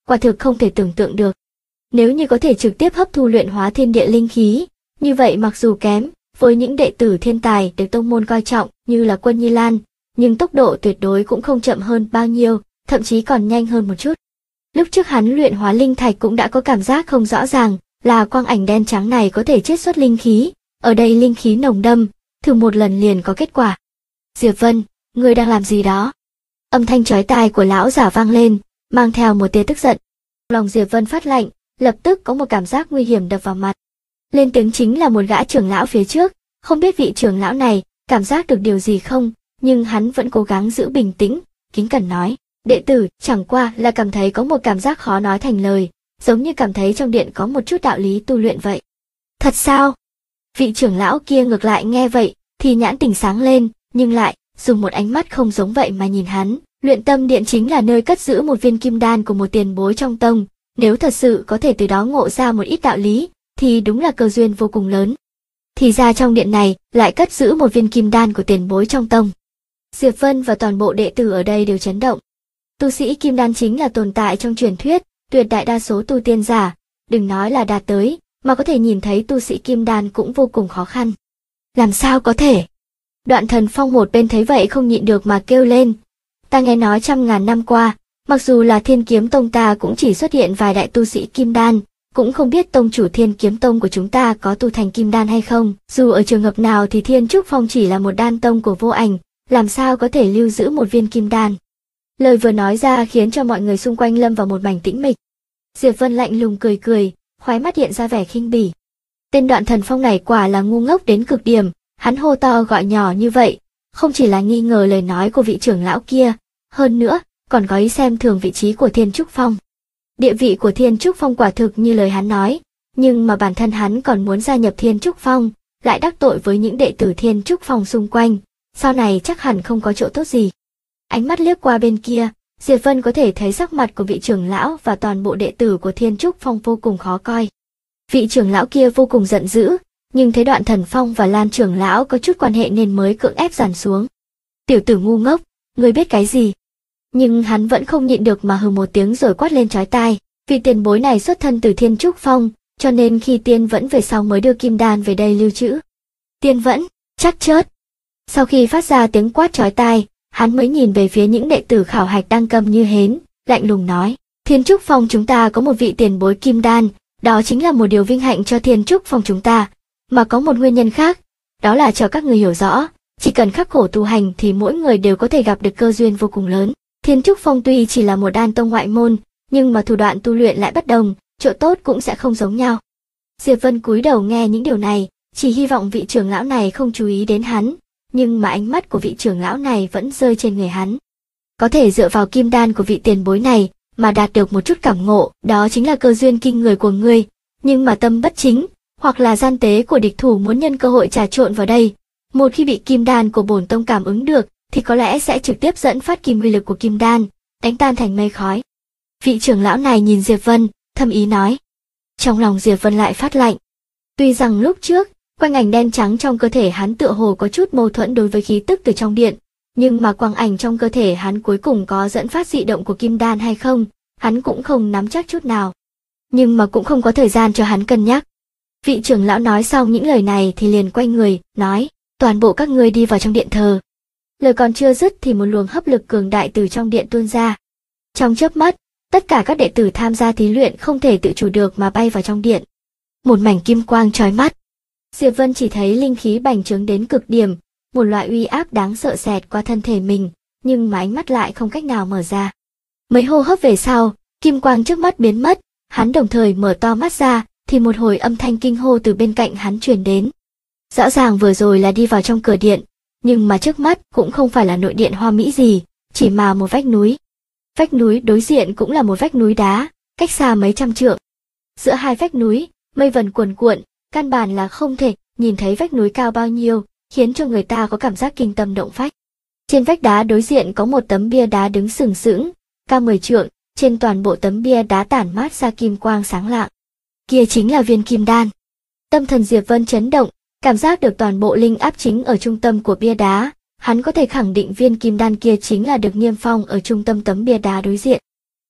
quả thực không thể tưởng tượng được. Nếu như có thể trực tiếp hấp thu luyện hóa thiên địa linh khí, như vậy mặc dù kém với những đệ tử thiên tài được tông môn coi trọng như là Quân Nhi Lan, nhưng tốc độ tuyệt đối cũng không chậm hơn bao nhiêu, thậm chí còn nhanh hơn một chút. Lúc trước hắn luyện hóa linh thạch cũng đã có cảm giác không rõ ràng, là quang ảnh đen trắng này có thể chiết xuất linh khí, ở đây linh khí nồng đậm, thử một lần liền có kết quả. Diệp Vân, ngươi đang làm gì đó? Âm thanh chói tai của lão giả vang lên, mang theo một tia tức giận. Lòng Diệp Vân phát lạnh, lập tức có một cảm giác nguy hiểm đập vào mặt. Lên tiếng chính là một gã trưởng lão phía trước, không biết vị trưởng lão này cảm giác được điều gì không, nhưng hắn vẫn cố gắng giữ bình tĩnh, kính cẩn nói, đệ tử chẳng qua là cảm thấy có một cảm giác khó nói thành lời, giống như cảm thấy trong điện có một chút đạo lý tu luyện vậy. Thật sao? Vị trưởng lão kia ngược lại nghe vậy, thì nhãn tình sáng lên, nhưng lại dùng một ánh mắt không giống vậy mà nhìn hắn. Luyện tâm điện chính là nơi cất giữ một viên kim đan của một tiền bối trong tông, nếu thật sự có thể từ đó ngộ ra một ít đạo lý, thì đúng là cơ duyên vô cùng lớn. Thì ra trong điện này lại cất giữ một viên kim đan của tiền bối trong tông. Diệp Vân và toàn bộ đệ tử ở đây đều chấn động. Tu sĩ kim đan chính là tồn tại trong truyền thuyết, tuyệt đại đa số tu tiên giả, đừng nói là đạt tới, mà có thể nhìn thấy tu sĩ kim đan cũng vô cùng khó khăn. Làm sao có thể? Đoạn Thần Phong một bên thấy vậy không nhịn được mà kêu lên. Ta nghe nói trăm ngàn năm qua, mặc dù là Thiên Kiếm Tông ta cũng chỉ xuất hiện vài đại tu sĩ kim đan, cũng không biết tông chủ Thiên Kiếm Tông của chúng ta có tu thành kim đan hay không. Dù ở trường hợp nào thì Thiên Trúc Phong chỉ là một đan tông của Vô Ảnh, làm sao có thể lưu giữ một viên kim đan. Lời vừa nói ra khiến cho mọi người xung quanh lâm vào một mảnh tĩnh mịch. Diệp Vân lạnh lùng cười cười, khóe mắt hiện ra vẻ khinh bỉ. Tên Đoạn Thần Phong này quả là ngu ngốc đến cực điểm, hắn hô to gọi nhỏ như vậy, không chỉ là nghi ngờ lời nói của vị trưởng lão kia, hơn nữa, còn có ý xem thường vị trí của Thiên Trúc Phong. Địa vị của Thiên Trúc Phong quả thực như lời hắn nói, nhưng mà bản thân hắn còn muốn gia nhập Thiên Trúc Phong, lại đắc tội với những đệ tử Thiên Trúc Phong xung quanh, sau này chắc hẳn không có chỗ tốt gì. Ánh mắt liếc qua bên kia, Diệp Vân có thể thấy sắc mặt của vị trưởng lão và toàn bộ đệ tử của Thiên Trúc Phong vô cùng khó coi. Vị trưởng lão kia vô cùng giận dữ, nhưng thấy Đoạn Thần Phong và Lan trưởng lão có chút quan hệ nên mới cưỡng ép giàn xuống. Tiểu tử ngu ngốc, ngươi biết cái gì? Nhưng hắn vẫn không nhịn được mà hừ một tiếng rồi quát lên chói tai. Vị tiền bối này xuất thân từ Thiên Trúc Phong, cho nên khi Tiên Vẫn về sau mới đưa kim đan về đây lưu trữ. Tiên Vẫn, chắc chớt. Sau khi phát ra tiếng quát chói tai, hắn mới nhìn về phía những đệ tử khảo hạch đang câm như hến, lạnh lùng nói, Thiên Trúc Phong chúng ta có một vị tiền bối kim đan, đó chính là một điều vinh hạnh cho Thiên Trúc Phong chúng ta, mà có một nguyên nhân khác, đó là cho các người hiểu rõ, chỉ cần khắc khổ tu hành thì mỗi người đều có thể gặp được cơ duyên vô cùng lớn. Thiên Trúc Phong tuy chỉ là một đan tông ngoại môn, nhưng mà thủ đoạn tu luyện lại bất đồng, chỗ tốt cũng sẽ không giống nhau. Diệp Vân cúi đầu nghe những điều này, chỉ hy vọng vị trưởng lão này không chú ý đến hắn, nhưng mà ánh mắt của vị trưởng lão này vẫn rơi trên người hắn. Có thể dựa vào kim đan của vị tiền bối này mà đạt được một chút cảm ngộ, đó chính là cơ duyên kinh người của ngươi, nhưng mà tâm bất chính, hoặc là gian tế của địch thủ muốn nhân cơ hội trà trộn vào đây, một khi bị kim đan của bổn tông cảm ứng được, thì có lẽ sẽ trực tiếp dẫn phát kim uy lực của kim đan, đánh tan thành mây khói. Vị trưởng lão này nhìn Diệp Vân, thâm ý nói. Trong lòng Diệp Vân lại phát lạnh. Tuy rằng lúc trước, quang ảnh đen trắng trong cơ thể hắn tựa hồ có chút mâu thuẫn đối với khí tức từ trong điện, nhưng mà quang ảnh trong cơ thể hắn cuối cùng có dẫn phát dị động của kim đan hay không, hắn cũng không nắm chắc chút nào. Nhưng mà cũng không có thời gian cho hắn cân nhắc. Vị trưởng lão nói xong những lời này thì liền quay người, nói, toàn bộ các ngươi đi vào trong điện thờ. Lời còn chưa dứt thì một luồng hấp lực cường đại từ trong điện tuôn ra. Trong chớp mắt, tất cả các đệ tử tham gia thí luyện không thể tự chủ được mà bay vào trong điện. Một mảnh kim quang chói mắt. Diệp Vân chỉ thấy linh khí bành trướng đến cực điểm, một loại uy áp đáng sợ xẹt qua thân thể mình, nhưng mà ánh mắt lại không cách nào mở ra. Mấy hô hấp về sau, kim quang trước mắt biến mất, hắn đồng thời mở to mắt ra, thì một hồi âm thanh kinh hô từ bên cạnh hắn truyền đến. Rõ ràng vừa rồi là đi vào trong cửa điện, nhưng mà trước mắt cũng không phải là nội điện hoa mỹ gì, chỉ mà một vách núi. Vách núi đối diện cũng là một vách núi đá, cách xa mấy trăm trượng. Giữa hai vách núi, mây vần cuồn cuộn, căn bản là không thể nhìn thấy vách núi cao bao nhiêu, khiến cho người ta có cảm giác kinh tâm động phách. Trên vách đá đối diện có một tấm bia đá đứng sừng sững, cao 10 trượng, trên toàn bộ tấm bia đá tản mát ra kim quang sáng lạng. Kia chính là viên kim đan. Tâm thần Diệp Vân chấn động, cảm giác được toàn bộ linh áp chính ở trung tâm của bia đá, hắn có thể khẳng định viên kim đan kia chính là được niêm phong ở trung tâm tấm bia đá đối diện.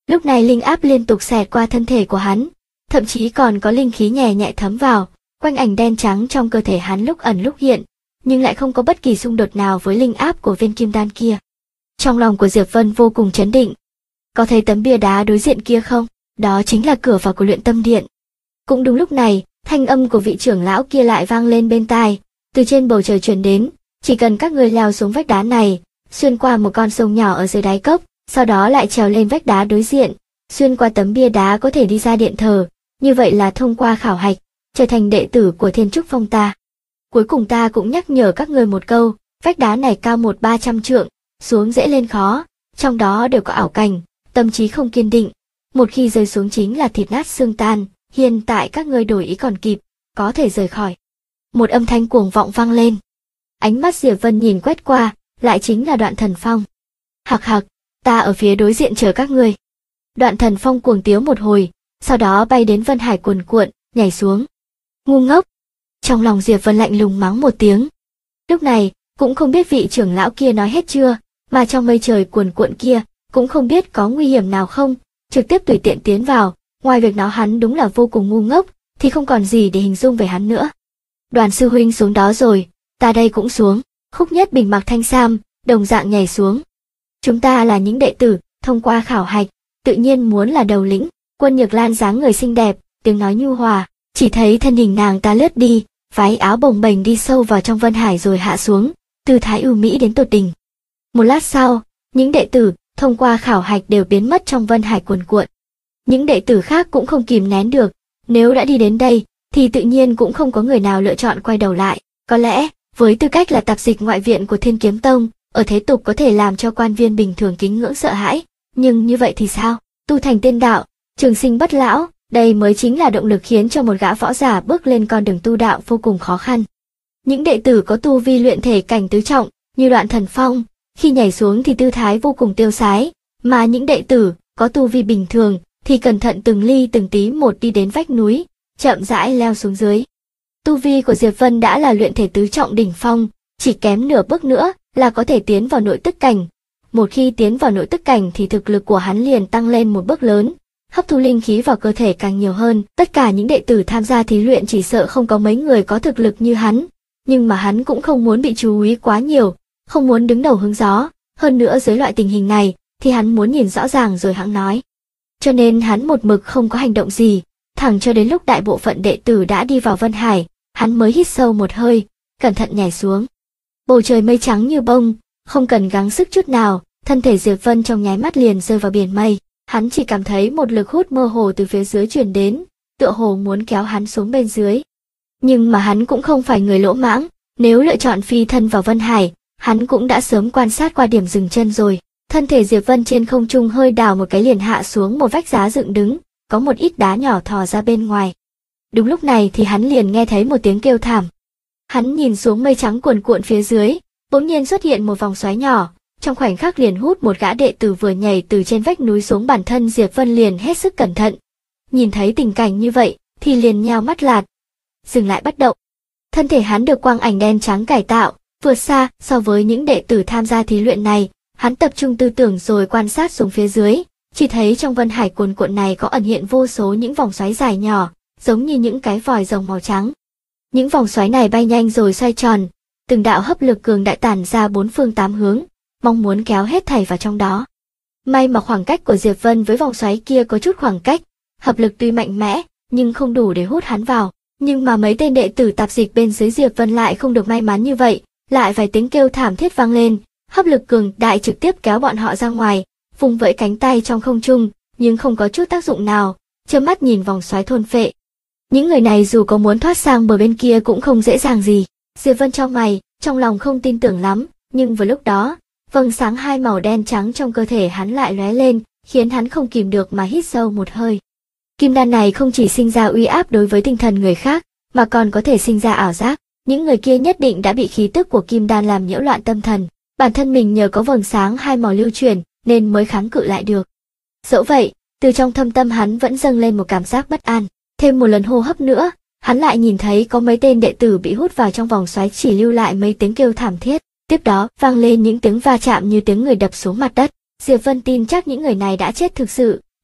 Lúc này linh áp liên tục xẹt qua thân thể của hắn, thậm chí còn có linh khí nhẹ nhẹ thấm vào, quanh ảnh đen trắng trong cơ thể hắn lúc ẩn lúc hiện, nhưng lại không có bất kỳ xung đột nào với linh áp của viên kim đan kia. Trong lòng của Diệp Vân vô cùng chấn định. Có thấy tấm bia đá đối diện kia không? Đó chính là cửa vào của luyện tâm điện. Cũng đúng lúc này, thanh âm của vị trưởng lão kia lại vang lên bên tai, từ trên bầu trời truyền đến, chỉ cần các người leo xuống vách đá này, xuyên qua một con sông nhỏ ở dưới đáy cốc, sau đó lại trèo lên vách đá đối diện, xuyên qua tấm bia đá có thể đi ra điện thờ, như vậy là thông qua khảo hạch, trở thành đệ tử của Thiên Trúc Phong ta. Cuối cùng ta cũng nhắc nhở các người một câu, vách đá này cao 100-300 trượng, xuống dễ lên khó, trong đó đều có ảo cảnh, tâm trí không kiên định, một khi rơi xuống chính là thịt nát xương tan, hiện tại các ngươi đổi ý còn kịp, có thể rời khỏi. Một âm thanh cuồng vọng vang lên. Ánh mắt Diệp Vân nhìn quét qua, lại chính là Đoạn Thần Phong. Hặc hặc, ta ở phía đối diện chờ các ngươi. Đoạn Thần Phong cuồng tiếu một hồi, sau đó bay đến Vân Hải cuồn cuộn, nhảy xuống. Ngu ngốc. Trong lòng Diệp Vân lạnh lùng mắng một tiếng. Lúc này, cũng không biết vị trưởng lão kia nói hết chưa, mà trong mây trời cuồn cuộn kia, cũng không biết có nguy hiểm nào không, trực tiếp tùy tiện tiến vào, ngoài việc nói hắn đúng là vô cùng ngu ngốc, thì không còn gì để hình dung về hắn nữa. Đoàn sư huynh xuống đó rồi, ta đây cũng xuống. Khúc Nhất Bình mặc thanh sam, đồng dạng nhảy xuống. Chúng ta là những đệ tử, thông qua khảo hạch, tự nhiên muốn là đầu lĩnh. Quân Nhược Lan dáng người xinh đẹp, tiếng nói nhu hòa, chỉ thấy thân hình nàng ta lướt đi, váy áo bồng bềnh đi sâu vào trong Vân Hải rồi hạ xuống, tư thái ưu mỹ đến tột đỉnh. Một lát sau, những đệ tử thông qua khảo hạch đều biến mất trong Vân Hải cuồn cuộn. Những đệ tử khác cũng không kìm nén được, nếu đã đi đến đây, thì tự nhiên cũng không có người nào lựa chọn quay đầu lại. Có lẽ, với tư cách là tạp dịch ngoại viện của Thiên Kiếm Tông, ở thế tục có thể làm cho quan viên bình thường kính ngưỡng sợ hãi, nhưng như vậy thì sao? Tu thành tiên đạo, trường sinh bất lão, đây mới chính là động lực khiến cho một gã võ giả bước lên con đường tu đạo vô cùng khó khăn. Những đệ tử có tu vi luyện thể cảnh tứ trọng, như Đoạn Thần Phong, khi nhảy xuống thì tư thái vô cùng tiêu sái, mà những đệ tử có tu vi bình thường thì cẩn thận từng ly từng tí một đi đến vách núi, chậm rãi leo xuống dưới. Tu vi của Diệp Vân đã là luyện thể tứ trọng đỉnh phong, chỉ kém nửa bước nữa là có thể tiến vào nội tức cảnh. Một khi tiến vào nội tức cảnh thì thực lực của hắn liền tăng lên một bước lớn, hấp thu linh khí vào cơ thể càng nhiều hơn. Tất cả những đệ tử tham gia thí luyện chỉ sợ không có mấy người có thực lực như hắn, nhưng mà hắn cũng không muốn bị chú ý quá nhiều, không muốn đứng đầu hướng gió, hơn nữa dưới loại tình hình này thì hắn muốn nhìn rõ ràng rồi hẵng nói. Cho nên hắn một mực không có hành động gì, thẳng cho đến lúc đại bộ phận đệ tử đã đi vào Vân Hải, hắn mới hít sâu một hơi, cẩn thận nhảy xuống. Bầu trời mây trắng như bông, không cần gắng sức chút nào, thân thể Diệp Vân trong nháy mắt liền rơi vào biển mây. Hắn chỉ cảm thấy một lực hút mơ hồ từ phía dưới truyền đến, tựa hồ muốn kéo hắn xuống bên dưới. Nhưng mà hắn cũng không phải người lỗ mãng, nếu lựa chọn phi thân vào Vân Hải, hắn cũng đã sớm quan sát qua điểm dừng chân rồi. Thân thể Diệp Vân trên không trung hơi đảo một cái liền hạ xuống một vách đá dựng đứng, có một ít đá nhỏ thò ra bên ngoài. Đúng lúc này thì hắn liền nghe thấy một tiếng kêu thảm. Hắn nhìn xuống mây trắng cuồn cuộn phía dưới, bỗng nhiên xuất hiện một vòng xoáy nhỏ, trong khoảnh khắc liền hút một gã đệ tử vừa nhảy từ trên vách núi xuống. Bản thân Diệp Vân liền hết sức cẩn thận, nhìn thấy tình cảnh như vậy thì liền nheo mắt lạt, dừng lại bất động. Thân thể hắn được quang ảnh đen trắng cải tạo, vượt xa so với những đệ tử tham gia thí luyện này. Hắn tập trung tư tưởng rồi quan sát xuống phía dưới, chỉ thấy trong Vân Hải cuồn cuộn này có ẩn hiện vô số những vòng xoáy dài nhỏ, giống như những cái vòi rồng màu trắng. Những vòng xoáy này bay nhanh rồi xoay tròn, từng đạo hấp lực cường đại tản ra bốn phương tám hướng, mong muốn kéo hết thảy vào trong đó. May mà khoảng cách của Diệp Vân với vòng xoáy kia có chút khoảng cách, hợp lực tuy mạnh mẽ, nhưng không đủ để hút hắn vào. Nhưng mà mấy tên đệ tử tạp dịch bên dưới Diệp Vân lại không được may mắn như vậy, lại vài tiếng kêu thảm thiết vang lên, hấp lực cường đại trực tiếp kéo bọn họ ra ngoài, vùng vẫy cánh tay trong không trung, nhưng không có chút tác dụng nào, trơ mắt nhìn vòng xoáy thôn phệ. Những người này dù có muốn thoát sang bờ bên kia cũng không dễ dàng gì. Diệp Vân chau mày, trong lòng không tin tưởng lắm, nhưng vừa lúc đó, vầng sáng hai màu đen trắng trong cơ thể hắn lại lóe lên, khiến hắn không kìm được mà hít sâu một hơi. Kim đan này không chỉ sinh ra uy áp đối với tinh thần người khác, mà còn có thể sinh ra ảo giác. Những người kia nhất định đã bị khí tức của kim đan làm nhiễu loạn tâm thần. Bản thân mình nhờ có vầng sáng hai màu lưu truyền nên mới kháng cự lại được. Dẫu vậy, từ trong thâm tâm hắn vẫn dâng lên một cảm giác bất an. Thêm một lần hô hấp nữa, hắn lại nhìn thấy có mấy tên đệ tử bị hút vào trong vòng xoáy, chỉ lưu lại mấy tiếng kêu thảm thiết. Tiếp đó vang lên những tiếng va chạm như tiếng người đập xuống mặt đất. Diệp Vân tin chắc những người này đã chết thực sự,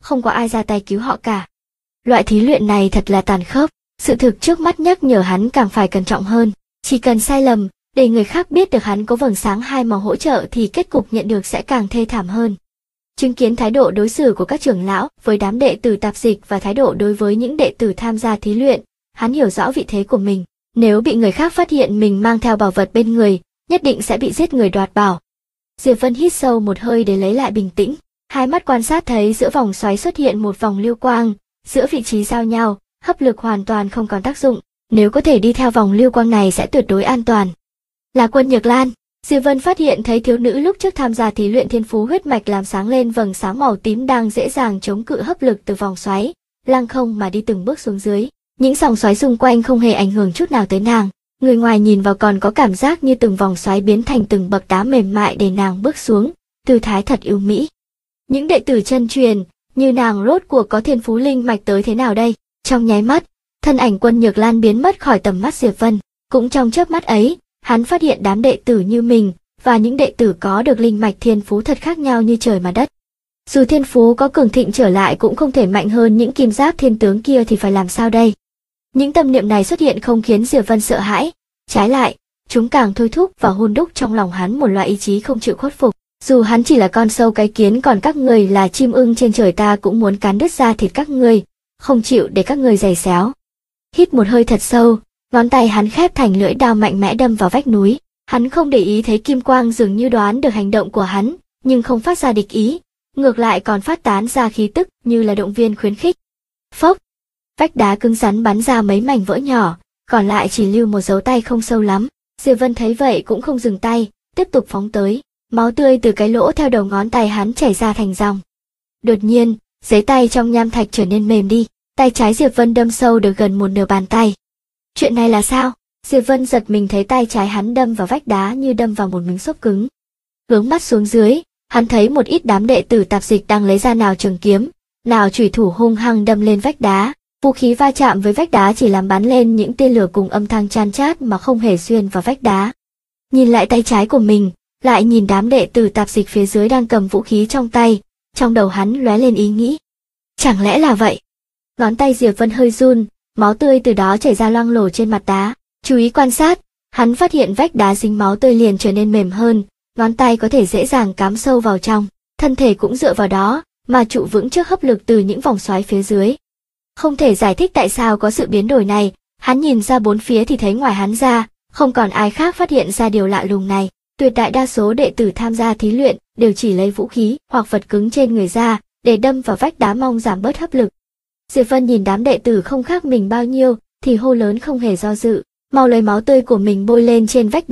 không có ai ra tay cứu họ cả. Loại thí luyện này thật là tàn khốc, sự thực trước mắt nhắc nhở hắn càng phải cẩn trọng hơn. Chỉ cần sai lầm, để người khác biết được hắn có vầng sáng hai màu hỗ trợ thì kết cục nhận được sẽ càng thê thảm hơn. Chứng kiến thái độ đối xử của các trưởng lão với đám đệ tử tạp dịch và thái độ đối với những đệ tử tham gia thí luyện, hắn hiểu rõ vị thế của mình. Nếu bị người khác phát hiện mình mang theo bảo vật bên người, nhất định sẽ bị giết người đoạt bảo. Diệp Vân hít sâu một hơi để lấy lại bình tĩnh, hai mắt quan sát thấy giữa vòng xoáy xuất hiện một vòng lưu quang, giữa vị trí giao nhau, hấp lực hoàn toàn không còn tác dụng, nếu có thể đi theo vòng lưu quang này sẽ tuyệt đối an toàn. Là Quân Nhược Lan. Diệp Vân phát hiện thấy thiếu nữ lúc trước tham gia thí luyện thiên phú huyết mạch làm sáng lên vầng sáng màu tím đang dễ dàng chống cự hấp lực từ vòng xoáy, lăng không mà đi từng bước xuống dưới. Những dòng xoáy xung quanh không hề ảnh hưởng chút nào tới nàng. Người ngoài nhìn vào còn có cảm giác như từng vòng xoáy biến thành từng bậc đá mềm mại để nàng bước xuống, tư thái thật yêu mỹ. Những đệ tử chân truyền, như nàng rốt cuộc có thiên phú linh mạch tới thế nào đây? Trong nháy mắt, thân ảnh Quân Nhược Lan biến mất khỏi tầm mắt Diệp Vân. Cũng trong chớp mắt ấy, hắn phát hiện đám đệ tử như mình và những đệ tử có được linh mạch thiên phú thật khác nhau như trời mà đất. Dù thiên phú có cường thịnh trở lại cũng không thể mạnh hơn những kim giáp thiên tướng kia thì phải làm sao đây? Những tâm niệm này xuất hiện không khiến Diệp Vân sợ hãi, trái lại, chúng càng thôi thúc và hun đúc trong lòng hắn một loại ý chí không chịu khuất phục. Dù hắn chỉ là con sâu cái kiến còn các người là chim ưng trên trời ta cũng muốn cắn đứt da thịt các người, không chịu để các người giày xéo. Hít một hơi thật sâu, ngón tay hắn khép thành lưỡi đao mạnh mẽ đâm vào vách núi. Hắn không để ý thấy kim quang dường như đoán được hành động của hắn, nhưng không phát ra địch ý, ngược lại còn phát tán ra khí tức như là động viên khuyến khích. Phốc! Vách đá cứng rắn bắn ra mấy mảnh vỡ nhỏ, còn lại chỉ lưu một dấu tay không sâu lắm. Diệp Vân thấy vậy cũng không dừng tay, tiếp tục phóng tới. Máu tươi từ cái lỗ theo đầu ngón tay hắn chảy ra thành dòng. Đột nhiên, giấy tay trong nham thạch trở nên mềm đi, tay trái Diệp Vân đâm sâu được gần một nửa bàn tay. Chuyện này là sao? Diệp Vân giật mình thấy tay trái hắn đâm vào vách đá như đâm vào một miếng xốp cứng. Hướng mắt xuống dưới, hắn thấy một ít đám đệ tử tạp dịch đang lấy ra nào trường kiếm, nào chủy thủ hung hăng đâm lên vách đá. Vũ khí va chạm với vách đá chỉ làm bắn lên những tia lửa cùng âm thanh chan chát mà không hề xuyên vào vách đá. Nhìn lại tay trái của mình, lại nhìn đám đệ tử tạp dịch phía dưới đang cầm vũ khí trong tay, trong đầu hắn lóe lên ý nghĩ. Chẳng lẽ là vậy? Ngón tay Diệp Vân hơi run, máu tươi từ đó chảy ra loang lổ trên mặt đá. Chú ý quan sát, hắn phát hiện vách đá dính máu tươi liền trở nên mềm hơn, ngón tay có thể dễ dàng cắm sâu vào trong, thân thể cũng dựa vào đó, mà trụ vững trước hấp lực từ những vòng xoáy phía dưới. Không thể giải thích tại sao có sự biến đổi này, hắn nhìn ra bốn phía thì thấy ngoài hắn ra, không còn ai khác phát hiện ra điều lạ lùng này. Tuyệt đại đa số đệ tử tham gia thí luyện đều chỉ lấy vũ khí hoặc vật cứng trên người ra để đâm vào vách đá mong giảm bớt hấp lực. Diệp Vân nhìn đám đệ tử không khác mình bao nhiêu thì hô lớn không hề do dự, mau lấy máu tươi của mình bôi lên trên vách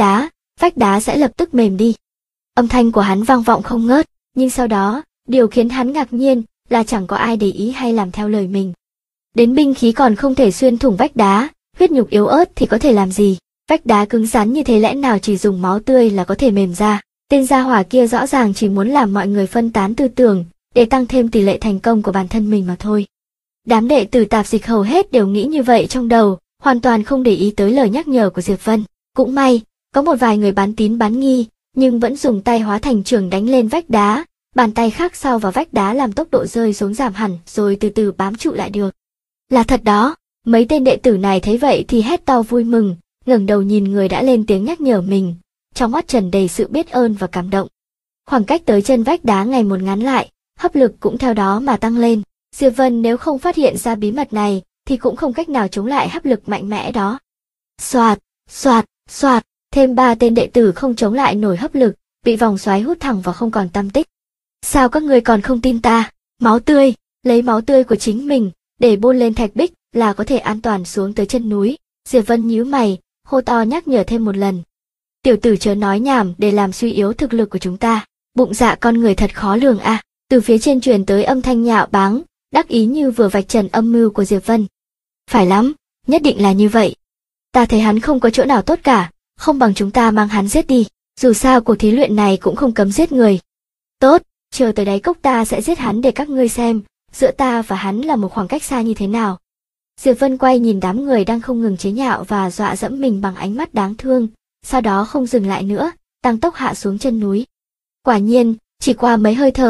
đá sẽ lập tức mềm đi. Âm thanh của hắn vang vọng không ngớt, nhưng sau đó, điều khiến hắn ngạc nhiên là chẳng có ai để ý hay làm theo lời mình. Đến binh khí còn không thể xuyên thủng vách đá, huyết nhục yếu ớt thì có thể làm gì? Vách đá cứng rắn như thế lẽ nào chỉ dùng máu tươi là có thể mềm ra? Tên gia hỏa kia rõ ràng chỉ muốn làm mọi người phân tán tư tưởng, để tăng thêm tỷ lệ thành công của bản thân mình mà thôi. Đám đệ tử tạp dịch hầu hết đều nghĩ như vậy trong đầu, hoàn toàn không để ý tới lời nhắc nhở của Diệp Vân. Cũng may, có một vài người bán tín bán nghi, nhưng vẫn dùng tay hóa thành chưởng đánh lên vách đá, bàn tay khác sau vào vách đá làm tốc độ rơi xuống giảm hẳn rồi từ từ bám trụ lại được. Là thật đó, mấy tên đệ tử này thấy vậy thì hét to vui mừng, ngẩng đầu nhìn người đã lên tiếng nhắc nhở mình, trong mắt tràn đầy sự biết ơn và cảm động. Khoảng cách tới chân vách đá ngày một ngắn lại, hấp lực cũng theo đó mà tăng lên. Diệp Vân nếu không phát hiện ra bí mật này thì cũng không cách nào chống lại hấp lực mạnh mẽ đó. Xoạt, xoạt, xoạt, thêm 3 tên đệ tử không chống lại nổi hấp lực, bị vòng xoáy hút thẳng vào không còn tăm tích. Sao các người còn không tin ta? Máu tươi, lấy máu tươi của chính mình để bôi lên thạch bích là có thể an toàn xuống tới chân núi. Diệp Vân nhíu mày, hô to nhắc nhở thêm một lần. Tiểu tử chớ nói nhảm để làm suy yếu thực lực của chúng ta. Bụng dạ con người thật khó lường à. Từ phía trên truyền tới âm thanh nhạo báng, đắc ý như vừa vạch trần âm mưu của Diệp Vân. Phải lắm, nhất định là như vậy. Ta thấy hắn không có chỗ nào tốt cả, không bằng chúng ta mang hắn giết đi. Dù sao cuộc thí luyện này cũng không cấm giết người. Tốt, chờ tới đáy cốc ta sẽ giết hắn để các ngươi xem, giữa ta và hắn là một khoảng cách xa như thế nào. Diệp Vân quay nhìn đám người đang không ngừng chế nhạo và dọa dẫm mình bằng ánh mắt đáng thương, sau đó không dừng lại nữa, tăng tốc hạ xuống chân núi. Quả nhiên, chỉ qua mấy hơi thở,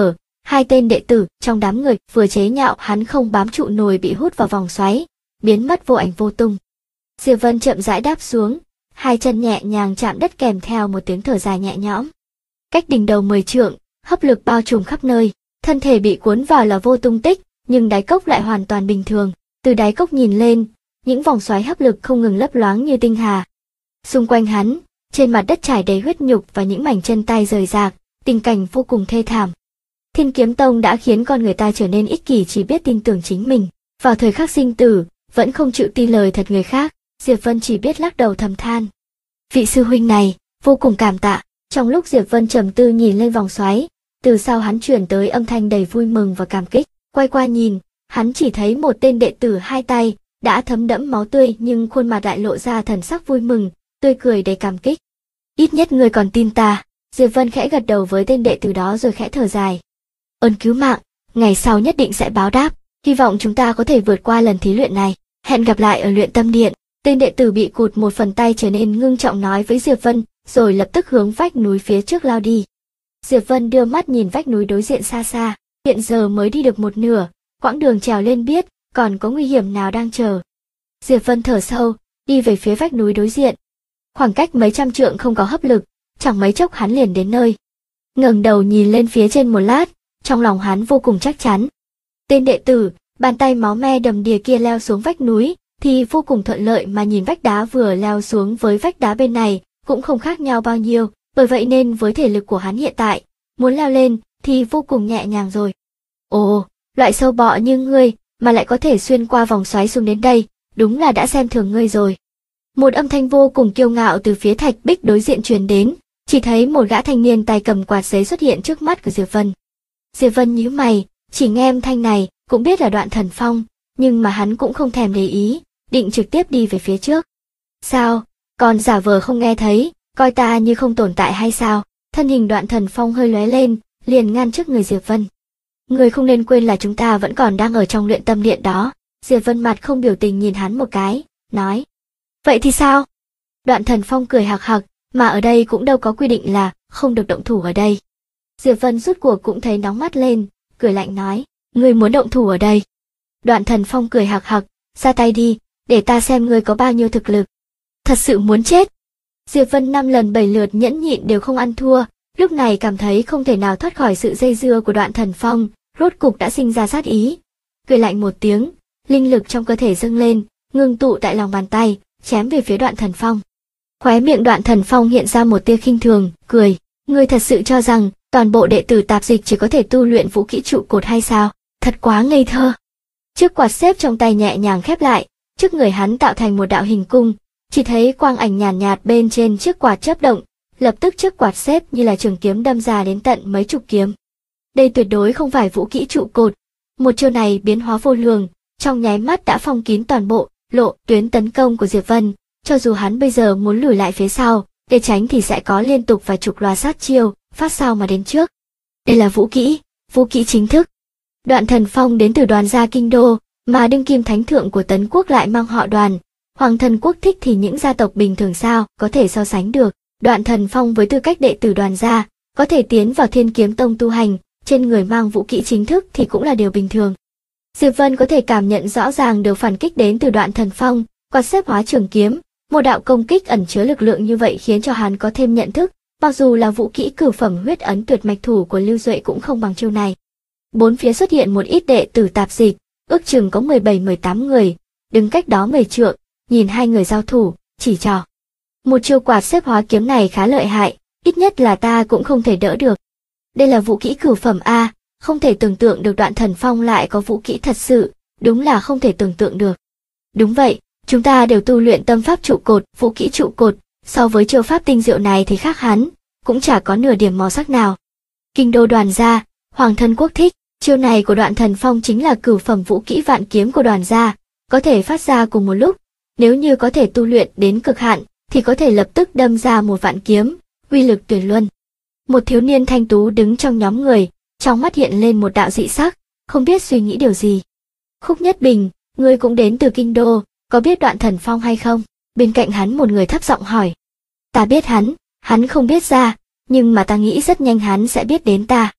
Hai tên đệ tử trong đám người vừa chế nhạo hắn không bám trụ nổi bị hút vào vòng xoáy, biến mất vô ảnh vô tung. Diệp Vân chậm rãi đáp xuống, hai chân nhẹ nhàng chạm đất kèm theo một tiếng thở dài nhẹ nhõm. Cách đỉnh đầu 10 trượng, hấp lực bao trùm khắp nơi, thân thể bị cuốn vào là vô tung tích, nhưng đáy cốc lại hoàn toàn bình thường. Từ đáy cốc nhìn lên, những vòng xoáy hấp lực không ngừng lấp loáng như tinh hà. Xung quanh hắn, trên mặt đất trải đầy huyết nhục và những mảnh chân tay rời rạc, tình cảnh vô cùng thê thảm. Thiên Kiếm Tông đã khiến con người ta trở nên ích kỷ, chỉ biết tin tưởng chính mình. Vào thời khắc sinh tử, vẫn không chịu tin lời thật người khác, Diệp Vân chỉ biết lắc đầu thầm than. Vị sư huynh này, vô cùng cảm tạ. Trong lúc Diệp Vân trầm tư nhìn lên vòng xoáy, từ sau hắn chuyển tới âm thanh đầy vui mừng và cảm kích. Quay qua nhìn, hắn chỉ thấy một tên đệ tử hai tay đã thấm đẫm máu tươi, nhưng khuôn mặt lại lộ ra thần sắc vui mừng, tươi cười đầy cảm kích. Ít nhất ngươi còn tin ta. Diệp Vân khẽ gật đầu với tên đệ tử đó rồi khẽ thở dài. Ơn cứu mạng, ngày sau nhất định sẽ báo đáp. Hy vọng chúng ta có thể vượt qua lần thí luyện này. Hẹn gặp lại ở luyện tâm điện. Tên đệ tử bị cụt một phần tay trở nên ngưng trọng nói với Diệp Vân, rồi lập tức hướng vách núi phía trước lao đi. Diệp Vân đưa mắt nhìn vách núi đối diện xa xa, hiện giờ mới đi được một nửa, quãng đường trèo lên biết còn có nguy hiểm nào đang chờ. Diệp Vân thở sâu, đi về phía vách núi đối diện. Khoảng cách mấy trăm trượng không có hấp lực, chẳng mấy chốc hắn liền đến nơi. Ngẩng đầu nhìn lên phía trên một lát, trong lòng hắn vô cùng chắc chắn. Tên đệ tử, bàn tay máu me đầm đìa kia leo xuống vách núi, thì vô cùng thuận lợi, mà nhìn vách đá vừa leo xuống với vách đá bên này, cũng không khác nhau bao nhiêu, bởi vậy nên với thể lực của hắn hiện tại, muốn leo lên thì vô cùng nhẹ nhàng rồi. Ồ, loại sâu bọ như ngươi mà lại có thể xuyên qua vòng xoáy xuống đến đây, đúng là đã xem thường ngươi rồi. Một âm thanh vô cùng kiêu ngạo từ phía thạch bích đối diện truyền đến, chỉ thấy một gã thanh niên tay cầm quạt giấy xuất hiện trước mắt của Diệp Vân. Diệp Vân nhíu mày, chỉ nghe âm thanh này cũng biết là Đoạn Thần Phong, nhưng mà hắn cũng không thèm để ý, định trực tiếp đi về phía trước. Sao, còn giả vờ không nghe thấy, coi ta như không tồn tại hay sao? Thân hình Đoạn Thần Phong hơi lóe lên, liền ngăn trước người Diệp Vân. Người không nên quên là chúng ta vẫn còn đang ở trong luyện tâm điện đó. Diệp Vân mặt không biểu tình nhìn hắn một cái, nói. Vậy thì sao? Đoạn Thần Phong cười hạc hạc, mà ở đây cũng đâu có quy định là không được động thủ ở đây. Diệp Vân rút cuộc cũng thấy nóng mắt lên, cười lạnh nói, ngươi muốn động thủ ở đây? Đoạn Thần Phong cười hạc hạc, ra tay đi, để ta xem ngươi có bao nhiêu thực lực. Thật sự muốn chết. Diệp Vân 5 lần 7 lượt nhẫn nhịn đều không ăn thua, lúc này cảm thấy không thể nào thoát khỏi sự dây dưa của Đoạn Thần Phong, rốt cục đã sinh ra sát ý. Cười lạnh một tiếng, linh lực trong cơ thể dâng lên, ngưng tụ tại lòng bàn tay, chém về phía Đoạn Thần Phong. Khóe miệng Đoạn Thần Phong hiện ra một tia khinh thường, cười, ngươi thật sự cho rằng toàn bộ đệ tử tạp dịch chỉ có thể tu luyện vũ kỹ trụ cột hay sao? Thật quá ngây thơ. Chiếc quạt xếp trong tay nhẹ nhàng khép lại, trước người hắn tạo thành một đạo hình cung, chỉ thấy quang ảnh nhàn nhạt bên trên chiếc quạt chớp động, lập tức chiếc quạt xếp như là trường kiếm đâm ra đến tận mấy chục kiếm. Đây tuyệt đối không phải vũ kỹ trụ cột, một chiêu này biến hóa vô lường, trong nháy mắt đã phong kín toàn bộ lộ tuyến tấn công của Diệp Vân, cho dù hắn bây giờ muốn lùi lại phía sau, để tránh thì sẽ có liên tục vài chục loạt sát chiêu phát sau mà đến trước. Đây là vũ kỹ chính thức. Đoạn Thần Phong đến từ Đoàn gia Kinh Đô, mà đương kim thánh thượng của Tấn quốc lại mang họ Đoàn. Hoàng Thần Quốc thích thì những gia tộc bình thường sao có thể so sánh được. Đoạn Thần Phong với tư cách đệ tử Đoàn gia, có thể tiến vào Thiên Kiếm Tông tu hành, trên người mang vũ kỹ chính thức thì cũng là điều bình thường. Diệp Vân có thể cảm nhận rõ ràng được phản kích đến từ Đoạn Thần Phong, quạt xếp hóa trường kiếm, một đạo công kích ẩn chứa lực lượng như vậy khiến cho hắn có thêm nhận thức, mặc dù là vũ kỹ cửu phẩm huyết ấn tuyệt mạch thủ của Lưu Duệ cũng không bằng chiêu này. Bốn phía xuất hiện một ít đệ tử tạp dịch, ước chừng có 17-18 người, đứng cách đó 10 trượng, nhìn hai người giao thủ, chỉ trò. Một chiêu quạt xếp hóa kiếm này khá lợi hại, ít nhất là ta cũng không thể đỡ được. Đây là vũ kỹ cửu phẩm A, không thể tưởng tượng được Đoạn Thần Phong lại có vũ kỹ thật sự, đúng là không thể tưởng tượng được. Đúng vậy, chúng ta đều tu luyện tâm pháp trụ cột, vũ kỹ trụ cột, so với chiêu pháp tinh diệu này thì khác hắn, cũng chả có nửa điểm màu sắc nào. Kinh Đô Đoàn gia, Hoàng Thân Quốc thích, chiêu này của Đoạn Thần Phong chính là cửu phẩm vũ kỹ vạn kiếm của Đoàn gia, có thể phát ra cùng một lúc, nếu như có thể tu luyện đến cực hạn, thì có thể lập tức đâm ra một vạn kiếm, uy lực tuyệt luân. Một thiếu niên thanh tú đứng trong nhóm người, trong mắt hiện lên một đạo dị sắc, không biết suy nghĩ điều gì. Khúc Nhất Bình, ngươi cũng đến từ Kinh Đô, có biết Đoạn Thần Phong hay không? Bên cạnh hắn một người thấp giọng hỏi. Ta biết hắn không biết ra, nhưng mà ta nghĩ rất nhanh hắn sẽ biết đến ta.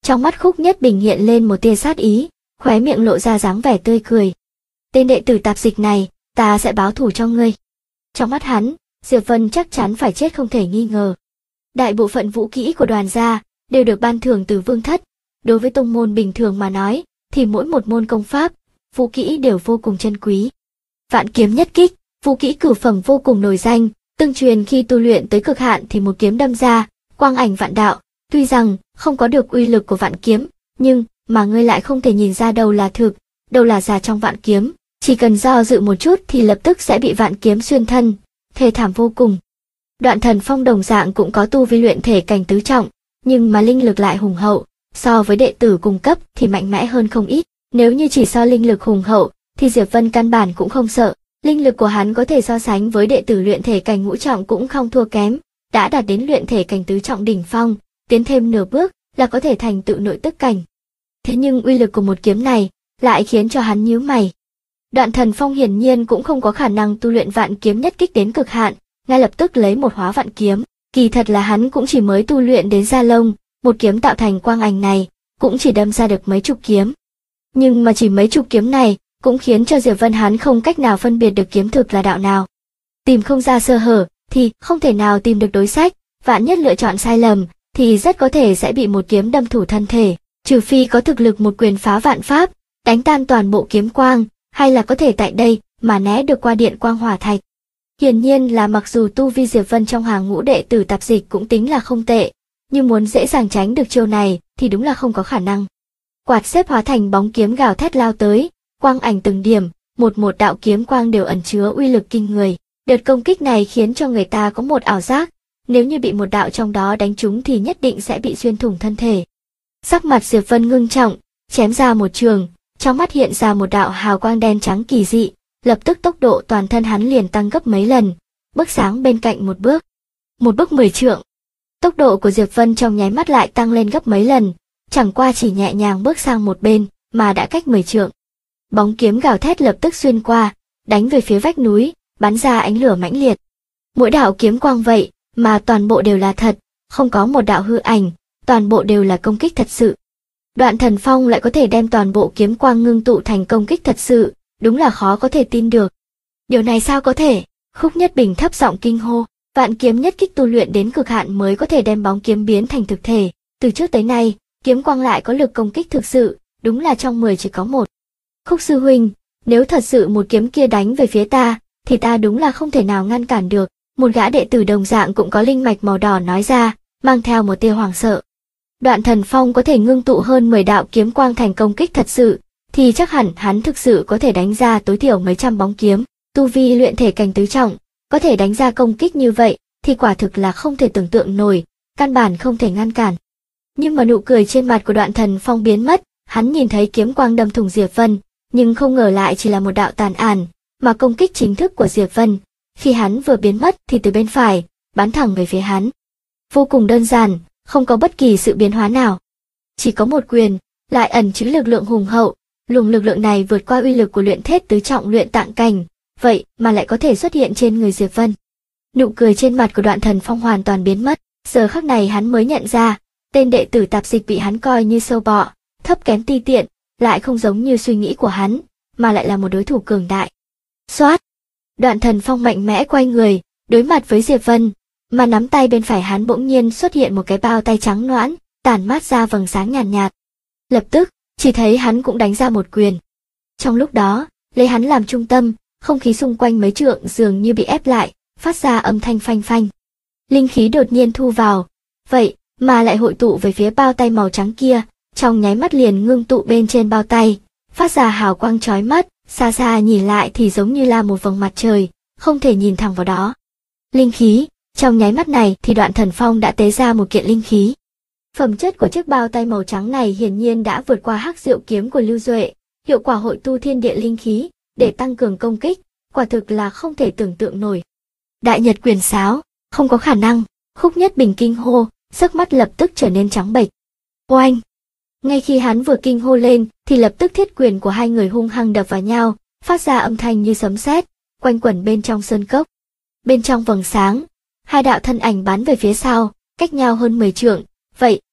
Trong mắt Khúc Nhất Bình hiện lên một tia sát ý, khóe miệng lộ ra dáng vẻ tươi cười. Tên đệ tử tạp dịch này, ta sẽ báo thù cho ngươi. Trong mắt hắn, Diệp Vân chắc chắn phải chết không thể nghi ngờ. Đại bộ phận vũ kỹ của đoàn gia đều được ban thưởng từ vương thất. Đối với tông môn bình thường mà nói, thì mỗi một môn công pháp, vũ kỹ đều vô cùng chân quý. Vạn kiếm nhất kích, vũ kỹ cửu phẩm vô cùng nổi danh, tương truyền khi tu luyện tới cực hạn thì một kiếm đâm ra, quang ảnh vạn đạo. Tuy rằng không có được uy lực của vạn kiếm, nhưng mà ngươi lại không thể nhìn ra đâu là thực, đâu là giả trong vạn kiếm. Chỉ cần do dự một chút thì lập tức sẽ bị vạn kiếm xuyên thân, thê thảm vô cùng. Đoạn Thần Phong đồng dạng cũng có tu vi luyện thể cảnh tứ trọng, nhưng mà linh lực lại hùng hậu, so với đệ tử cùng cấp thì mạnh mẽ hơn không ít. Nếu như chỉ so linh lực hùng hậu, thì Diệp Vân căn bản cũng không sợ. Linh lực của hắn có thể so sánh với đệ tử luyện thể cảnh ngũ trọng cũng không thua kém, đã đạt đến luyện thể cảnh tứ trọng đỉnh phong, tiến thêm nửa bước là có thể thành tựu nội tức cảnh. Thế nhưng uy lực của một kiếm này lại khiến cho hắn nhíu mày. Đoạn Thần Phong hiển nhiên cũng không có khả năng tu luyện vạn kiếm nhất kích đến cực hạn, ngay lập tức lấy một hóa vạn kiếm. Kỳ thật là hắn cũng chỉ mới tu luyện đến gia lông, một kiếm tạo thành quang ảnh này cũng chỉ đâm ra được mấy chục kiếm. Nhưng mà chỉ mấy chục kiếm này cũng khiến cho Diệp Vân hắn không cách nào phân biệt được kiếm thực là đạo nào. Tìm không ra sơ hở thì không thể nào tìm được đối sách, vạn nhất lựa chọn sai lầm thì rất có thể sẽ bị một kiếm đâm thủng thân thể, trừ phi có thực lực một quyền phá vạn pháp, đánh tan toàn bộ kiếm quang, hay là có thể tại đây mà né được qua điện quang hỏa thạch. Hiển nhiên là mặc dù tu vi Diệp Vân trong hàng ngũ đệ tử tạp dịch cũng tính là không tệ, nhưng muốn dễ dàng tránh được chiêu này thì đúng là không có khả năng. Quạt xếp hóa thành bóng kiếm gào thét lao tới, quang ảnh từng điểm, một đạo kiếm quang đều ẩn chứa uy lực kinh người. Đợt công kích này khiến cho người ta có một ảo giác, nếu như bị một đạo trong đó đánh trúng thì nhất định sẽ bị xuyên thủng thân thể. Sắc mặt Diệp Vân ngưng trọng, chém ra một trường, trong mắt hiện ra một đạo hào quang đen trắng kỳ dị, lập tức tốc độ toàn thân hắn liền tăng gấp mấy lần, bước sáng bên cạnh một bước 10 trượng. Tốc độ của Diệp Vân trong nháy mắt lại tăng lên gấp mấy lần, chẳng qua chỉ nhẹ nhàng bước sang một bên mà đã cách 10 trượng. Bóng kiếm gào thét lập tức xuyên qua, đánh về phía vách núi, bắn ra ánh lửa mãnh liệt. Mỗi đạo kiếm quang vậy mà toàn bộ đều là thật, không có một đạo hư ảnh, toàn bộ đều là công kích thật sự. Đoạn Thần Phong lại có thể đem toàn bộ kiếm quang ngưng tụ thành công kích thật sự, đúng là khó có thể tin được. Điều này sao có thể? Khúc Nhất Bình thấp giọng kinh hô, vạn kiếm nhất kích tu luyện đến cực hạn mới có thể đem bóng kiếm biến thành thực thể, từ trước tới nay, kiếm quang lại có lực công kích thực sự, đúng là trong 10 chỉ có một. Khúc sư huynh, nếu thật sự một kiếm kia đánh về phía ta, thì ta đúng là không thể nào ngăn cản được. Một gã đệ tử đồng dạng cũng có linh mạch màu đỏ nói ra, mang theo một tia hoảng sợ. Đoạn Thần Phong có thể ngưng tụ hơn 10 đạo kiếm quang thành công kích thật sự, thì chắc hẳn hắn thực sự có thể đánh ra tối thiểu mấy trăm bóng kiếm. Tu vi luyện thể cảnh tứ trọng, có thể đánh ra công kích như vậy, thì quả thực là không thể tưởng tượng nổi, căn bản không thể ngăn cản. Nhưng mà nụ cười trên mặt của Đoạn Thần Phong biến mất, hắn nhìn thấy kiếm quang đâm thủng Diệp Vân, nhưng không ngờ lại chỉ là một đạo tàn ảnh, mà công kích chính thức của Diệp Vân, khi hắn vừa biến mất thì từ bên phải, bắn thẳng về phía hắn. Vô cùng đơn giản, không có bất kỳ sự biến hóa nào. Chỉ có một quyền, lại ẩn chứa lực lượng hùng hậu, luồng lực lượng này vượt qua uy lực của luyện thết tứ trọng luyện tạng cảnh, vậy mà lại có thể xuất hiện trên người Diệp Vân. Nụ cười trên mặt của Đoạn Thần Phong hoàn toàn biến mất, giờ khắc này hắn mới nhận ra, tên đệ tử tạp dịch bị hắn coi như sâu bọ, thấp kém ti tiện, lại không giống như suy nghĩ của hắn, mà lại là một đối thủ cường đại. Xoát! Đoạn Thần Phong mạnh mẽ quay người, đối mặt với Diệp Vân, mà nắm tay bên phải hắn bỗng nhiên xuất hiện một cái bao tay trắng nõn, tản mát ra vầng sáng nhàn nhạt. Lập tức, chỉ thấy hắn cũng đánh ra một quyền. Trong lúc đó, lấy hắn làm trung tâm, không khí xung quanh mấy trượng dường như bị ép lại, phát ra âm thanh phanh phanh. Linh khí đột nhiên thu vào, vậy mà lại hội tụ về phía bao tay màu trắng kia, trong nháy mắt liền ngưng tụ bên trên bao tay, phát ra hào quang chói mắt, xa xa nhìn lại thì giống như là một vầng mặt trời, không thể nhìn thẳng vào đó. Linh khí, trong nháy mắt này thì Đoạn Thần Phong đã tế ra một kiện linh khí. Phẩm chất của chiếc bao tay màu trắng này hiển nhiên đã vượt qua Hắc Diệu kiếm của Lưu Duệ, hiệu quả hội tu thiên địa linh khí để tăng cường công kích, quả thực là không thể tưởng tượng nổi. Đại Nhật quyền sáo, không có khả năng. Khúc Nhất Bình kinh hô, sắc mắt lập tức trở nên trắng bệch. Oanh! Ngay khi hắn vừa kinh hô lên, thì lập tức thiết quyền của hai người hung hăng đập vào nhau, phát ra âm thanh như sấm sét, quanh quẩn bên trong sơn cốc. Bên trong vầng sáng, hai đạo thân ảnh bắn về phía sau, cách nhau hơn 10 trượng, vậy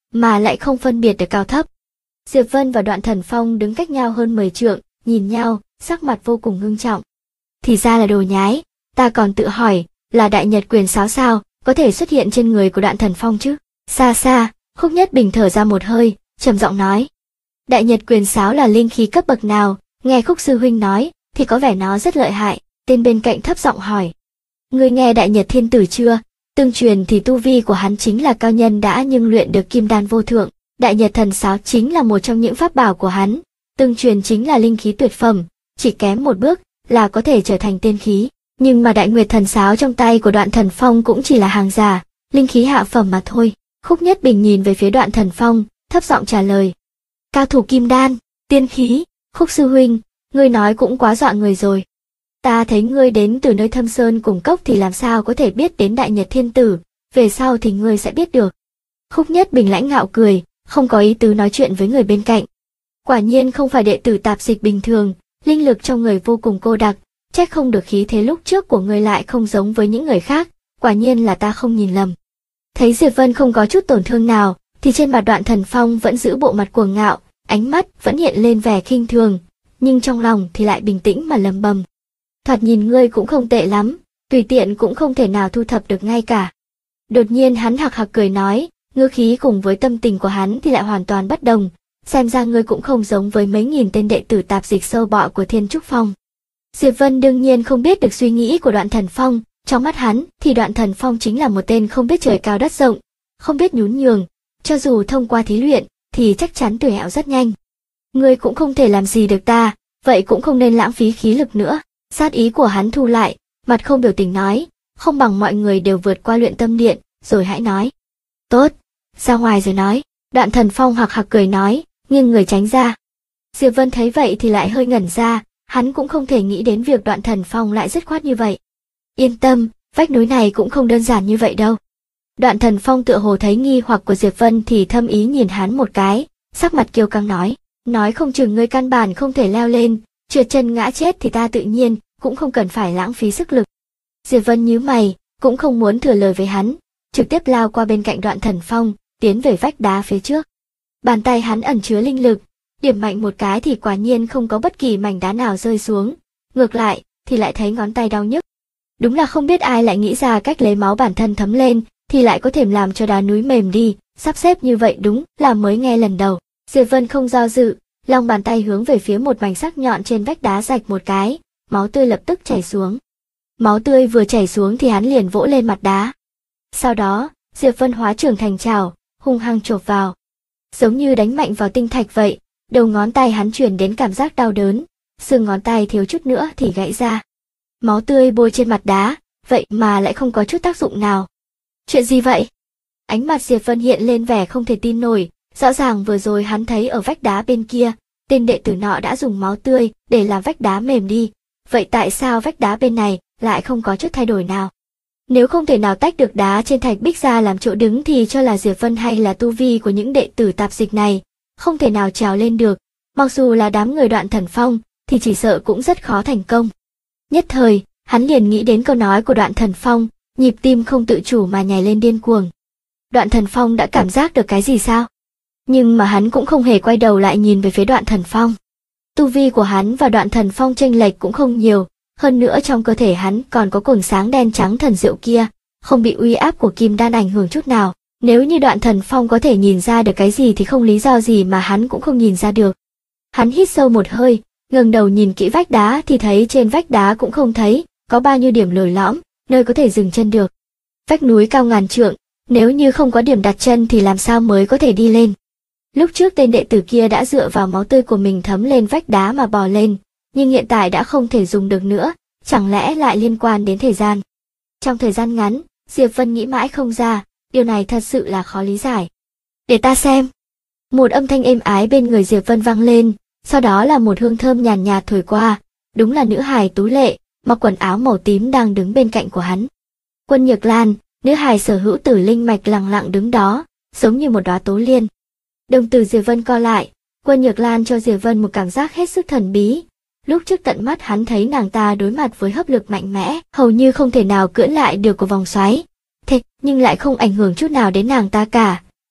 mà lại không phân biệt được cao thấp. Diệp Vân và Đoạn Thần Phong đứng cách nhau hơn 10 trượng, nhìn nhau, sắc mặt vô cùng ngưng trọng. Thì ra là đồ nhái, ta còn tự hỏi, là đại nhật quyền sáo sao, có thể xuất hiện trên người của Đoạn Thần Phong chứ? Xa xa, Khúc Nhất Bình thở ra một hơi, trầm giọng nói. Đại nhật quyền sáo là linh khí cấp bậc nào? Nghe Khúc sư huynh nói, thì có vẻ nó rất lợi hại. Tên bên cạnh thấp giọng hỏi. Ngươi nghe Đại Nhật Thiên Tử chưa? Tương truyền thì tu vi của hắn chính là cao nhân đã nhưng luyện được kim đan vô thượng. Đại Nhật Thần Sáo chính là một trong những pháp bảo của hắn. Tương truyền chính là linh khí tuyệt phẩm, chỉ kém một bước là có thể trở thành tiên khí. Nhưng mà Đại Nguyệt Thần Sáo trong tay của Đoạn Thần Phong cũng chỉ là hàng giả, linh khí hạ phẩm mà thôi. Khúc Nhất Bình nhìn về phía Đoạn Thần Phong, thấp giọng trả lời. Cao thủ kim đan, tiên khí, Khúc sư huynh, ngươi nói cũng quá dọa người rồi. Ta thấy ngươi đến từ nơi thâm sơn cùng cốc thì làm sao có thể biết đến Đại Nhật Thiên Tử, về sau thì ngươi sẽ biết được. Khúc Nhất Bình lãnh ngạo cười, không có ý tứ nói chuyện với người bên cạnh. Quả nhiên không phải đệ tử tạp dịch bình thường, linh lực trong người vô cùng cô đặc, trách không được khí thế lúc trước của ngươi lại không giống với những người khác, quả nhiên là ta không nhìn lầm. Thấy Diệp Vân không có chút tổn thương nào, thì trên mặt Đoạn Thần Phong vẫn giữ bộ mặt cuồng ngạo, ánh mắt vẫn hiện lên vẻ khinh thường, nhưng trong lòng thì lại bình tĩnh mà lẩm bẩm. Thoạt nhìn ngươi cũng không tệ lắm, tùy tiện cũng không thể nào thu thập được ngay cả. Đột nhiên hắn hạc hạc cười nói, ngữ khí cùng với tâm tình của hắn thì lại hoàn toàn bất đồng, xem ra ngươi cũng không giống với mấy nghìn tên đệ tử tạp dịch sâu bọ của Thiên Trúc Phong. Diệp Vân đương nhiên không biết được suy nghĩ của Đoạn Thần Phong, trong mắt hắn thì Đoạn Thần Phong chính là một tên không biết trời cao đất rộng, không biết nhún nhường, cho dù thông qua thí luyện thì chắc chắn tuổi hẹo rất nhanh. Ngươi cũng không thể làm gì được ta, vậy cũng không nên lãng phí khí lực nữa. Sát ý của hắn thu lại, mặt không biểu tình nói, không bằng mọi người đều vượt qua luyện tâm điện, rồi hãy nói. Tốt, ra ngoài rồi nói. Đoạn Thần Phong hạc hạc cười nói, nghiêng người tránh ra. Diệp Vân thấy vậy thì lại hơi ngẩn ra, hắn cũng không thể nghĩ đến việc Đoạn Thần Phong lại dứt khoát như vậy. Yên tâm, vách núi này cũng không đơn giản như vậy đâu. Đoạn Thần Phong tựa hồ thấy nghi hoặc của Diệp Vân thì thâm ý nhìn hắn một cái, sắc mặt kiêu căng nói không chừng ngươi căn bản không thể leo lên, trượt chân ngã chết thì ta tự nhiên cũng không cần phải lãng phí sức lực. Diệp Vân nhíu mày, cũng không muốn thừa lời với hắn, trực tiếp lao qua bên cạnh Đoạn Thần Phong, tiến về vách đá phía trước. Bàn tay hắn ẩn chứa linh lực, điểm mạnh một cái thì quả nhiên không có bất kỳ mảnh đá nào rơi xuống, ngược lại thì lại thấy ngón tay đau nhức. Đúng là không biết ai lại nghĩ ra cách lấy máu bản thân thấm lên, thì lại có thể làm cho đá núi mềm đi, sắp xếp như vậy đúng là mới nghe lần đầu. Diệp Vân không do dự, lòng bàn tay hướng về phía một mảnh sắc nhọn trên vách đá rạch một cái, máu tươi lập tức chảy xuống. Máu tươi vừa chảy xuống thì hắn liền vỗ lên mặt đá. Sau đó, Diệp Vân hóa trưởng thành trảo, hung hăng chộp vào. Giống như đánh mạnh vào tinh thạch vậy, đầu ngón tay hắn truyền đến cảm giác đau đớn, xương ngón tay thiếu chút nữa thì gãy ra. Máu tươi bôi trên mặt đá, vậy mà lại không có chút tác dụng nào. Chuyện gì vậy? Ánh mặt Diệp Vân hiện lên vẻ không thể tin nổi, rõ ràng vừa rồi hắn thấy ở vách đá bên kia, tên đệ tử nọ đã dùng máu tươi để làm vách đá mềm đi, vậy tại sao vách đá bên này lại không có chút thay đổi nào? Nếu không thể nào tách được đá trên thạch bích ra làm chỗ đứng thì cho là Diệp Vân hay là tu vi của những đệ tử tạp dịch này, không thể nào trèo lên được, mặc dù là đám người Đoạn Thần Phong thì chỉ sợ cũng rất khó thành công. Nhất thời, hắn liền nghĩ đến câu nói của Đoạn Thần Phong, nhịp tim không tự chủ mà nhảy lên điên cuồng. Đoạn Thần Phong đã cảm giác được cái gì sao? Nhưng mà hắn cũng không hề quay đầu lại nhìn về phía Đoạn Thần Phong. Tu vi của hắn và Đoạn Thần Phong chênh lệch cũng không nhiều, hơn nữa trong cơ thể hắn còn có cồn sáng đen trắng thần diệu kia, không bị uy áp của kim đan ảnh hưởng chút nào. Nếu như Đoạn Thần Phong có thể nhìn ra được cái gì thì không lý do gì mà hắn cũng không nhìn ra được. Hắn hít sâu một hơi, ngẩng đầu nhìn kỹ vách đá thì thấy trên vách đá cũng không thấy có bao nhiêu điểm lồi lõm, nơi có thể dừng chân được. Vách núi cao ngàn trượng, nếu như không có điểm đặt chân thì làm sao mới có thể đi lên. Lúc trước tên đệ tử kia đã dựa vào máu tươi của mình thấm lên vách đá mà bò lên, nhưng hiện tại đã không thể dùng được nữa, chẳng lẽ lại liên quan đến thời gian. Trong thời gian ngắn, Diệp Vân nghĩ mãi không ra, điều này thật sự là khó lý giải. Để ta xem. Một âm thanh êm ái bên người Diệp Vân vang lên, sau đó là một hương thơm nhàn nhạt thổi qua, đúng là nữ hài tú lệ, mặc quần áo màu tím đang đứng bên cạnh của hắn. Quân Nhược Lan, nữ hài sở hữu tử linh mạch lặng lặng đứng đó, giống như một đóa tố liên. Đồng tử Diệp Vân co lại, Quân Nhược Lan cho Diệp Vân một cảm giác hết sức thần bí. Lúc trước tận mắt hắn thấy nàng ta đối mặt với hấp lực mạnh mẽ, hầu như không thể nào cưỡng lại được của vòng xoáy. Thế nhưng lại không ảnh hưởng chút nào đến nàng ta cả.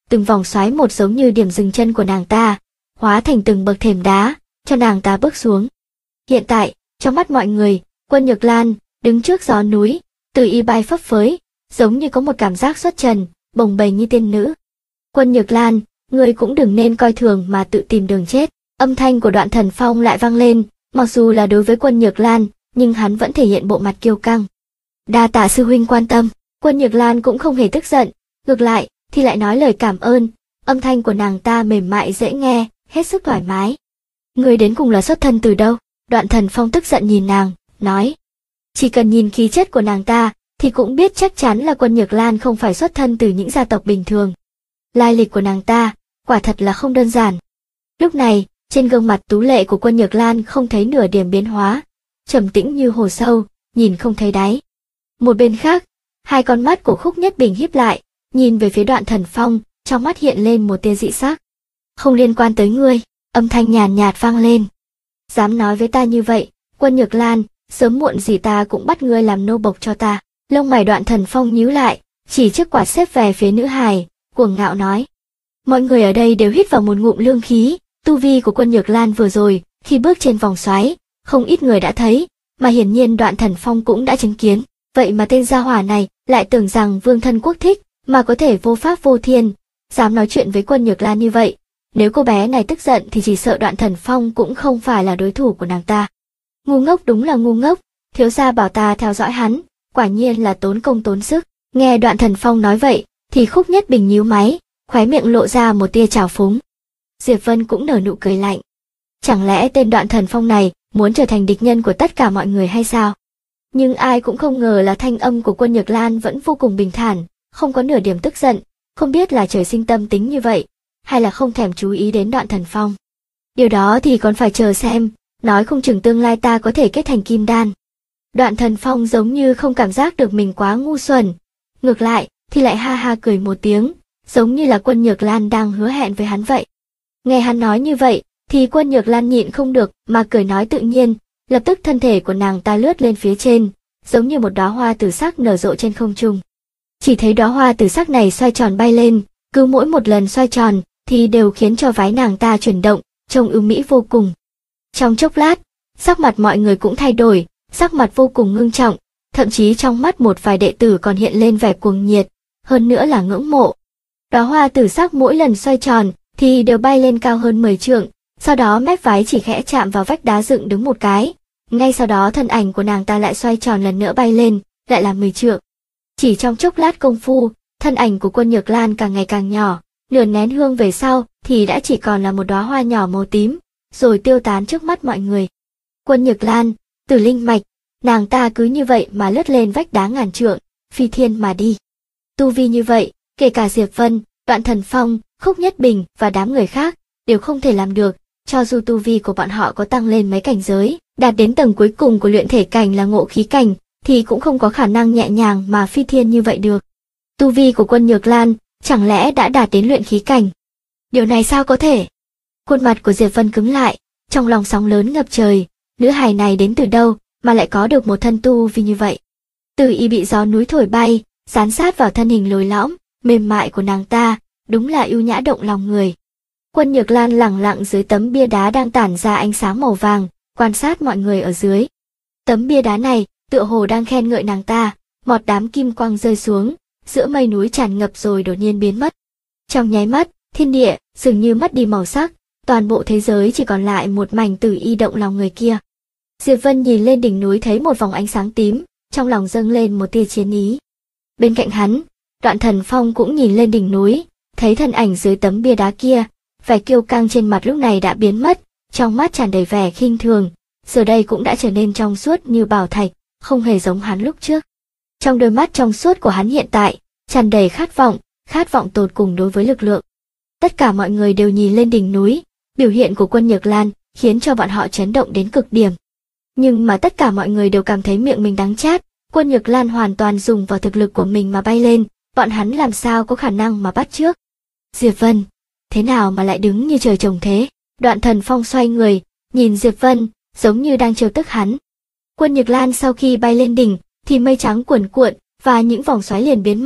từng vòng xoáy một giống như điểm dừng chân của nàng ta, hóa thành từng bậc thềm đá, cho nàng ta bước xuống. Hiện tại, trong mắt mọi người, Quân Nhược Lan đứng trước gió núi, Từ Y bay phấp phới, giống như có một cảm giác xuất trần, bồng bềnh như tiên nữ. Quân Nhược Lan, ngươi cũng đừng nên coi thường mà tự tìm đường chết. Âm thanh của Đoạn Thần Phong lại vang lên, mặc dù là đối với Quân Nhược Lan, nhưng hắn vẫn thể hiện bộ mặt kiêu căng. Đa tạ sư huynh quan tâm. Quân Nhược Lan cũng không hề tức giận, ngược lại thì lại nói lời cảm ơn. Âm thanh của nàng ta mềm mại dễ nghe, hết sức thoải mái. Ngươi đến cùng là xuất thân từ đâu? Đoạn Thần Phong tức giận nhìn nàng, nói. Chỉ cần nhìn khí chất của nàng ta, thì cũng biết chắc chắn là Quân Nhược Lan không phải xuất thân từ những gia tộc bình thường. Lai lịch của nàng ta, quả thật là không đơn giản. Lúc này, trên gương mặt tú lệ của Quân Nhược Lan không thấy nửa điểm biến hóa, trầm tĩnh như hồ sâu, nhìn không thấy đáy. Một bên khác, hai con mắt của Khúc Nhất Bình híp lại, nhìn về phía Đoạn Thần Phong, trong mắt hiện lên một tia dị sắc. Không liên quan tới ngươi, âm thanh nhàn nhạt vang lên. Dám nói với ta như vậy, Quân Nhược Lan, sớm muộn gì ta cũng bắt ngươi làm nô bộc cho ta. Lông mày Đoạn Thần Phong nhíu lại, chỉ chiếc quạt xếp về phía nữ hài, cuồng ngạo nói. Mọi người ở đây đều hít vào một ngụm lương khí, tu vi của Quân Nhược Lan vừa rồi, khi bước trên vòng xoáy, không ít người đã thấy, mà hiển nhiên Đoạn Thần Phong cũng đã chứng kiến. Vậy mà tên gia hỏa này lại tưởng rằng Vương Thân Quốc thích, mà có thể vô pháp vô thiên, dám nói chuyện với Quân Nhược Lan như vậy. Nếu cô bé này tức giận thì chỉ sợ Đoạn Thần Phong cũng không phải là đối thủ của nàng ta. Ngu ngốc đúng là ngu ngốc, thiếu gia bảo ta theo dõi hắn, quả nhiên là tốn công tốn sức. Nghe Đoạn Thần Phong nói vậy, thì Khúc Nhất Bình nhíu máy, khóe miệng lộ ra một tia trào phúng. Diệp Vân cũng nở nụ cười lạnh. Chẳng lẽ tên Đoạn Thần Phong này muốn trở thành địch nhân của tất cả mọi người hay sao? Nhưng ai cũng không ngờ là thanh âm của Quân Nhược Lan vẫn vô cùng bình thản, không có nửa điểm tức giận, không biết là trời sinh tâm tính như vậy, hay là không thèm chú ý đến Đoạn Thần Phong. Điều đó thì còn phải chờ xem, nói không chừng tương lai ta có thể kết thành kim đan. Đoạn Thần Phong giống như không cảm giác được mình quá ngu xuẩn, ngược lại thì lại ha ha cười một tiếng, giống như là Quân Nhược Lan đang hứa hẹn với hắn vậy. Nghe hắn nói như vậy, thì Quân Nhược Lan nhịn không được mà cười nói tự nhiên, lập tức thân thể của nàng ta lướt lên phía trên, giống như một đóa hoa tử sắc nở rộ trên không trung. Chỉ thấy đóa hoa tử sắc này xoay tròn bay lên, cứ mỗi một lần xoay tròn thì đều khiến cho váy nàng ta chuyển động, trông ưu mỹ vô cùng. Trong chốc lát, sắc mặt mọi người cũng thay đổi, sắc mặt vô cùng ngưng trọng, thậm chí trong mắt một vài đệ tử còn hiện lên vẻ cuồng nhiệt, hơn nữa là ngưỡng mộ. Đóa hoa tử sắc mỗi lần xoay tròn thì đều bay lên cao hơn 10 trượng, sau đó mép váy chỉ khẽ chạm vào vách đá dựng đứng một cái, ngay sau đó thân ảnh của nàng ta lại xoay tròn lần nữa bay lên, lại là 10 trượng. Chỉ trong chốc lát công phu, thân ảnh của Quân Nhược Lan càng ngày càng nhỏ, nửa nén hương về sau thì đã chỉ còn là một đóa hoa nhỏ màu tím, rồi tiêu tán trước mắt mọi người. Quân Nhược Lan, Tử Linh Mạch, nàng ta cứ như vậy mà lướt lên vách đá ngàn trượng, phi thiên mà đi. Tu vi như vậy, kể cả Diệp Vân, Đoạn Thần Phong, Khúc Nhất Bình và đám người khác đều không thể làm được, cho dù tu vi của bọn họ có tăng lên mấy cảnh giới, đạt đến tầng cuối cùng của luyện thể cảnh là ngộ khí cảnh, thì cũng không có khả năng nhẹ nhàng mà phi thiên như vậy được. Tu vi của Quân Nhược Lan chẳng lẽ đã đạt đến luyện khí cảnh? Điều này sao có thể? Khuôn mặt của Diệp Vân cứng lại, trong lòng sóng lớn ngập trời, nữ hài này đến từ đâu mà lại có được một thân tu vi như vậy? Từ Y bị gió núi thổi bay, dán sát vào thân hình lồi lõm, mềm mại của nàng ta, đúng là ưu nhã động lòng người. Quân Nhược Lan lẳng lặng dưới tấm bia đá đang tản ra ánh sáng màu vàng, quan sát mọi người ở dưới. Tấm bia đá này, tựa hồ đang khen ngợi nàng ta, một đám kim quang rơi xuống, giữa mây núi tràn ngập rồi đột nhiên biến mất. Trong nháy mắt, thiên địa dường như mất đi màu sắc, toàn bộ thế giới chỉ còn lại một mảnh Tử Y động lòng người kia. Diệp Vân nhìn lên đỉnh núi thấy một vòng ánh sáng tím, trong lòng dâng lên một tia chiến ý. Bên cạnh hắn, Đoạn Thần Phong cũng nhìn lên đỉnh núi, thấy thân ảnh dưới tấm bia đá kia, vẻ kiêu căng trên mặt lúc này đã biến mất, trong mắt tràn đầy vẻ khinh thường, giờ đây cũng đã trở nên trong suốt như bảo thạch, không hề giống hắn lúc trước. Trong đôi mắt trong suốt của hắn hiện tại, tràn đầy khát vọng tột cùng đối với lực lượng. Tất cả mọi người đều nhìn lên đỉnh núi, biểu hiện của Quân Nhược Lan khiến cho bọn họ chấn động đến cực điểm. Nhưng mà tất cả mọi người đều cảm thấy miệng mình đắng chát, Quân Nhược Lan hoàn toàn dùng vào thực lực của mình mà bay lên, bọn hắn làm sao có khả năng mà bắt chước. Diệp Vân, thế nào mà lại đứng như trời trồng thế? Đoạn Thần Phong xoay người, nhìn Diệp Vân, giống như đang trêu tức hắn. Quân Nhược Lan sau khi bay lên đỉnh, thì mây trắng cuồn cuộn, và những vòng xoáy liền biến mất,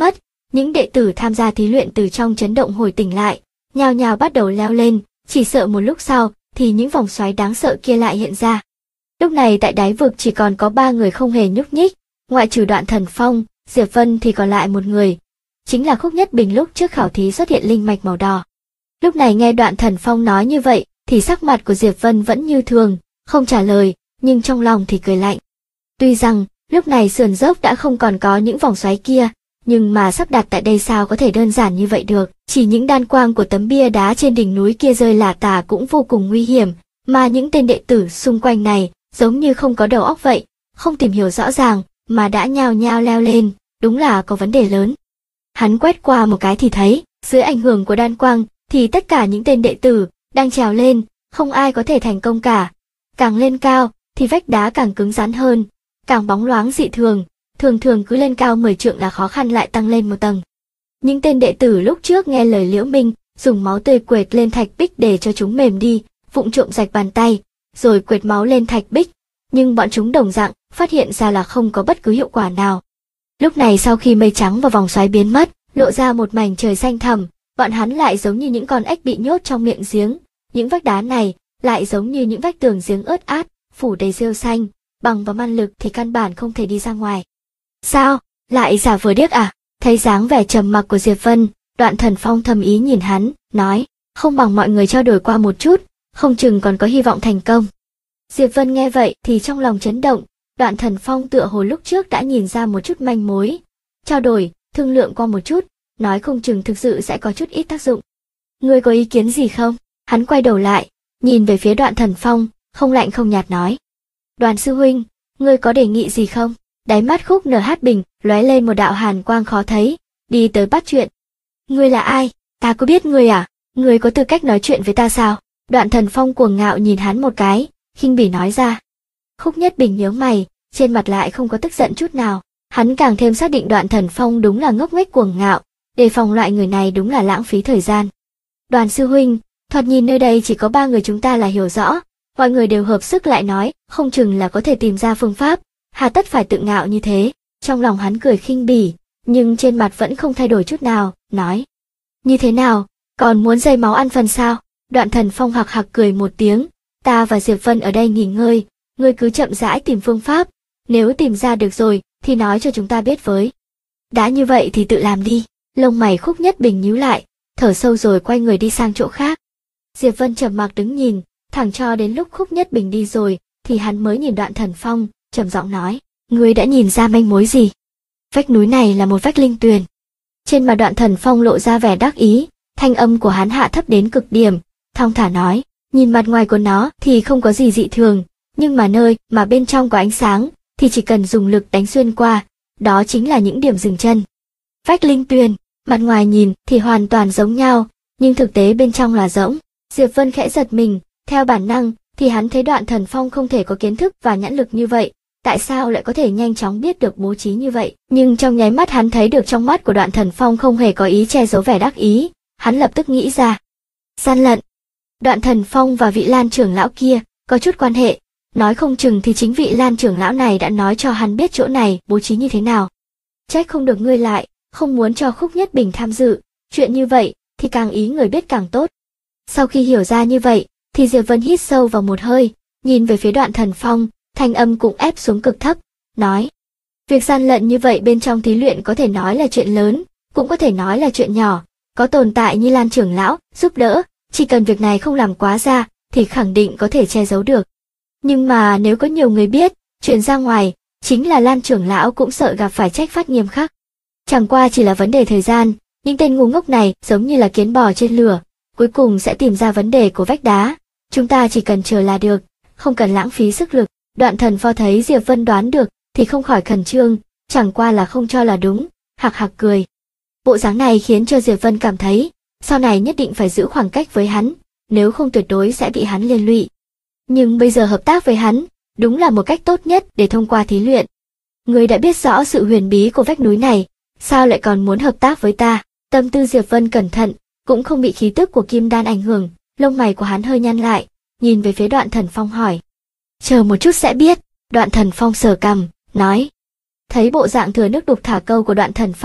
Những đệ tử tham gia thí luyện từ trong chấn động hồi tỉnh lại, nhao nhao bắt đầu leo lên, chỉ sợ một lúc sau thì những vòng xoáy đáng sợ kia lại hiện ra. Lúc này tại đáy vực chỉ còn có 3 người không hề nhúc nhích, ngoại trừ Đoạn Thần Phong, Diệp Vân thì còn lại một người, chính là Khúc Nhất Bình lúc trước khảo thí xuất hiện linh mạch màu đỏ. Lúc này nghe Đoạn Thần Phong nói như vậy, thì sắc mặt của Diệp Vân vẫn như thường, không trả lời, nhưng trong lòng thì cười lạnh. Tuy rằng, lúc này sườn dốc đã không còn có những vòng xoáy kia, nhưng mà sắp đặt tại đây sao có thể đơn giản như vậy được, chỉ những đan quang của tấm bia đá trên đỉnh núi kia rơi lả tả cũng vô cùng nguy hiểm, mà những tên đệ tử xung quanh này giống như không có đầu óc vậy, không tìm hiểu rõ ràng, mà đã nhao nhao leo lên, đúng là có vấn đề lớn. Hắn quét qua một cái thì thấy, dưới ảnh hưởng của đan quang, thì tất cả những tên đệ tử đang trèo lên, không ai có thể thành công cả. Càng lên cao, thì vách đá càng cứng rắn hơn, càng bóng loáng dị thường, thường thường cứ lên cao 10 trượng là khó khăn lại tăng lên một tầng. Những tên đệ tử lúc trước nghe lời Liễu Minh, dùng máu tươi quệt lên thạch bích để cho chúng mềm đi, vụng trộm rạch bàn tay, rồi quệt máu lên thạch bích, nhưng bọn chúng đồng dạng phát hiện ra là không có bất cứ hiệu quả nào. Lúc này sau khi mây trắng và vòng xoáy biến mất, lộ ra một mảnh trời xanh thẳm, bọn hắn lại giống như những con ếch bị nhốt trong miệng giếng, những vách đá này lại giống như những vách tường giếng ướt át, phủ đầy rêu xanh, bằng vào man lực thì căn bản không thể đi ra ngoài. Sao, lại giả vờ điếc à? Thấy dáng vẻ trầm mặc của Diệp Vân, Đoạn Thần Phong thầm ý nhìn hắn, nói, không bằng mọi người trao đổi qua một chút, không chừng còn có hy vọng thành công. Diệp Vân nghe vậy thì trong lòng chấn động, Đoạn Thần Phong tựa hồ lúc trước đã nhìn ra một chút manh mối. Trao đổi, thương lượng qua một chút, nói không chừng thực sự sẽ có chút ít tác dụng. Ngươi có ý kiến gì không? Hắn quay đầu lại, nhìn về phía Đoạn Thần Phong, không lạnh không nhạt nói. Đoàn sư huynh, ngươi có đề nghị gì không? Đáy mắt Khúc NH Bình lóe lên một đạo hàn quang khó thấy, đi tới bắt chuyện. Ngươi là ai? Ta có biết ngươi à? Ngươi có tư cách nói chuyện với ta sao? Đoạn Thần Phong cuồng ngạo nhìn hắn một cái, khinh bỉ nói ra. Khúc Nhất Bình nhướng mày, trên mặt lại không có tức giận chút nào. Hắn càng thêm xác định Đoạn Thần Phong đúng là ngốc nghếch cuồng ngạo, đề phòng loại người này đúng là lãng phí thời gian. Đoàn sư huynh, thoạt nhìn nơi đây chỉ có 3 người chúng ta là hiểu rõ, mọi người đều hợp sức lại nói, không chừng là có thể tìm ra phương pháp, hà tất phải tự ngạo như thế. Trong lòng hắn cười khinh bỉ, nhưng trên mặt vẫn không thay đổi chút nào, nói. Như thế nào, còn muốn dây máu ăn phần sao? Đoạn Thần Phong hạc hạc cười một tiếng, ta và Diệp Vân ở đây nghỉ ngơi, ngươi cứ chậm rãi tìm phương pháp, nếu tìm ra được rồi, thì nói cho chúng ta biết với. Đã như vậy thì tự làm đi. Lông mày Khúc Nhất Bình nhíu lại, thở sâu rồi quay người đi sang chỗ khác. Diệp Vân trầm mặc đứng nhìn, thẳng cho đến lúc Khúc Nhất Bình đi rồi, thì hắn mới nhìn Đoạn Thần Phong, trầm giọng nói, ngươi đã nhìn ra manh mối gì? Vách núi này là một vách linh tuyền. Trên mặt Đoạn Thần Phong lộ ra vẻ đắc ý, thanh âm của hắn hạ thấp đến cực điểm, thong thả nói, nhìn mặt ngoài của nó thì không có gì dị thường, nhưng mà nơi mà bên trong có ánh sáng, thì chỉ cần dùng lực đánh xuyên qua, đó chính là những điểm dừng chân. Vách linh tuyền, mặt ngoài nhìn thì hoàn toàn giống nhau, nhưng thực tế bên trong là rỗng. Diệp Vân khẽ giật mình, theo bản năng thì hắn thấy Đoạn Thần Phong không thể có kiến thức và nhãn lực như vậy, tại sao lại có thể nhanh chóng biết được bố trí như vậy? Nhưng trong nháy mắt hắn thấy được trong mắt của Đoạn Thần Phong không hề có ý che giấu vẻ đắc ý, hắn lập tức nghĩ ra. Gian lận. Đoạn Thần Phong và vị Lan trưởng lão kia có chút quan hệ, nói không chừng thì chính vị Lan trưởng lão này đã nói cho hắn biết chỗ này bố trí như thế nào. Trách không được ngươi lại, không muốn cho Khúc Nhất Bình tham dự, chuyện như vậy thì càng ý người biết càng tốt. Sau khi hiểu ra như vậy, thì Diệp Vân hít sâu vào một hơi, nhìn về phía Đoạn Thần Phong, thanh âm cũng ép xuống cực thấp, nói. Việc gian lận như vậy bên trong thí luyện có thể nói là chuyện lớn, cũng có thể nói là chuyện nhỏ, có tồn tại như Lan trưởng lão, giúp đỡ, chỉ cần việc này không làm quá ra, thì khẳng định có thể che giấu được. Nhưng mà nếu có nhiều người biết, chuyện ra ngoài, chính là Lan trưởng lão cũng sợ gặp phải trách phạt nghiêm khắc. Chẳng qua chỉ là vấn đề thời gian, những tên ngu ngốc này giống như là kiến bò trên lửa, cuối cùng sẽ tìm ra vấn đề của vách đá, chúng ta chỉ cần chờ là được, không cần lãng phí sức lực. Đoạn Thần Phong thấy Diệp Vân đoán được, thì không khỏi khẩn trương, chẳng qua là không cho là đúng, hạc hạc cười. Bộ dáng này khiến cho Diệp Vân cảm thấy, sau này nhất định phải giữ khoảng cách với hắn, nếu không tuyệt đối sẽ bị hắn liên lụy. Nhưng bây giờ hợp tác với hắn, đúng là một cách tốt nhất để thông qua thí luyện. Ngươi đã biết rõ sự huyền bí của vách núi này, sao lại còn muốn hợp tác với ta? Tâm tư Diệp Vân cẩn thận, cũng không bị khí tức của kim đan ảnh hưởng, lông mày của hắn hơi nhăn lại, nhìn về phía Đoạn Thần Phong hỏi. Chờ một chút sẽ biết. Đoạn Thần Phong sờ cằm, nói. Thấy bộ dạng thừa nước đục thả câu của Đoạn Thần Phong,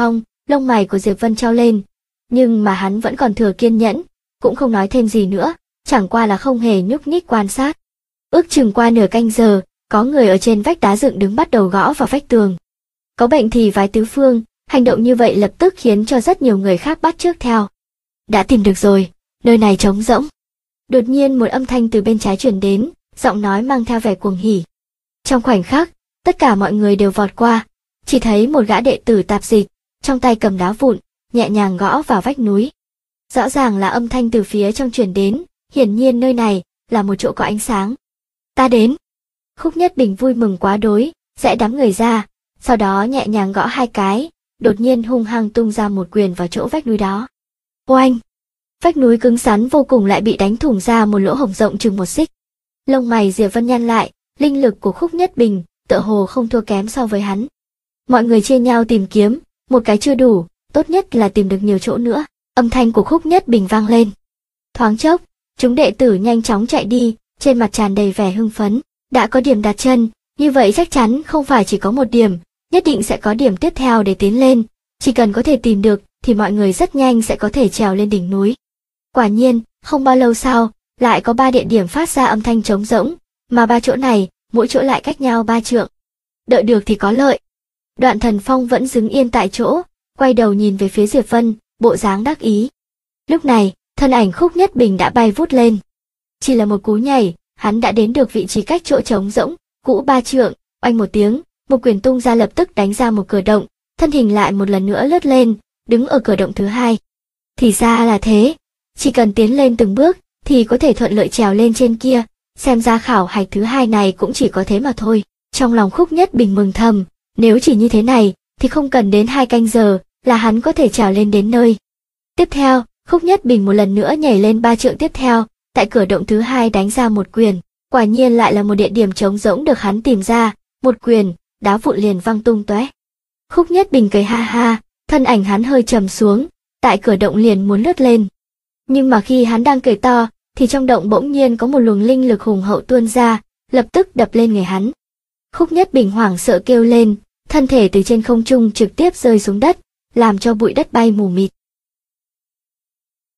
Lông mày của Diệp Vân trao lên, nhưng mà hắn vẫn còn thừa kiên nhẫn, cũng không nói thêm gì nữa, chẳng qua là không hề nhúc nhích quan sát. Ước chừng qua nửa canh giờ, có người ở trên vách đá dựng đứng bắt đầu gõ vào vách tường. Có bệnh thì vái tứ phương, hành động như vậy lập tức khiến cho rất nhiều người khác bắt chước theo. Đã tìm được rồi, nơi này trống rỗng. Đột nhiên một âm thanh từ bên trái truyền đến, giọng nói mang theo vẻ cuồng hỉ. Trong khoảnh khắc, tất cả mọi người đều vọt qua, chỉ thấy một gã đệ tử tạp dịch, trong tay cầm đá vụn, nhẹ nhàng gõ vào vách núi. Rõ ràng là âm thanh từ phía trong truyền đến, hiển nhiên nơi này là một chỗ có ánh sáng. Ta đến. Khúc Nhất Bình vui mừng quá đối, rẽ đám người ra, sau đó nhẹ nhàng gõ 2 cái, đột nhiên hung hăng tung ra một quyền vào chỗ vách núi đó. Oanh! Vách núi cứng rắn vô cùng lại bị đánh thủng ra một lỗ hổng rộng chừng 1 xích. Lông mày Diệp Vân nhăn lại, linh lực của Khúc Nhất Bình tựa hồ không thua kém so với hắn. Mọi người chia nhau tìm kiếm, một cái chưa đủ, tốt nhất là tìm được nhiều chỗ nữa. Âm thanh của Khúc Nhất Bình vang lên. Thoáng chốc, chúng đệ tử nhanh chóng chạy đi, trên mặt tràn đầy vẻ hưng phấn. Đã có điểm đặt chân, như vậy chắc chắn không phải chỉ có một điểm, nhất định sẽ có điểm tiếp theo để tiến lên. Chỉ cần có thể tìm được, thì mọi người rất nhanh sẽ có thể trèo lên đỉnh núi. Quả nhiên, không bao lâu sau, lại có 3 địa điểm phát ra âm thanh trống rỗng, mà 3 chỗ này, mỗi chỗ lại cách nhau 3 trượng. Đợi được thì có lợi. Đoạn Thần Phong vẫn đứng yên tại chỗ, quay đầu nhìn về phía Diệp Vân, bộ dáng đắc ý. Lúc này, thân ảnh Khúc Nhất Bình đã bay vút lên. Chỉ là một cú nhảy, hắn đã đến được vị trí cách chỗ trống rỗng, cũ 3 trượng, oanh một tiếng, một quyền tung ra lập tức đánh ra một cửa động, thân hình lại một lần nữa lướt lên, đứng ở cửa động thứ 2. Thì ra là thế, chỉ cần tiến lên từng bước, thì có thể thuận lợi trèo lên trên kia, xem ra khảo hạch thứ 2 này cũng chỉ có thế mà thôi. Trong lòng Khúc Nhất Bình mừng thầm, nếu chỉ như thế này, thì không cần đến 2 canh giờ, là hắn có thể trèo lên đến nơi. Tiếp theo, Khúc Nhất Bình một lần nữa nhảy lên 3 trượng tiếp theo, tại cửa động thứ 2 đánh ra một quyền, quả nhiên lại là một địa điểm trống rỗng được hắn tìm ra, một quyền, đá vụn liền văng tung tóe. Khúc Nhất Bình cười ha ha, thân ảnh hắn hơi trầm xuống, tại cửa động liền muốn lướt lên. Nhưng mà khi hắn đang cười to, thì trong động bỗng nhiên có một luồng linh lực hùng hậu tuôn ra, lập tức đập lên người hắn. Khúc Nhất Bình hoảng sợ kêu lên, thân thể từ trên không trung trực tiếp rơi xuống đất, làm cho bụi đất bay mù mịt.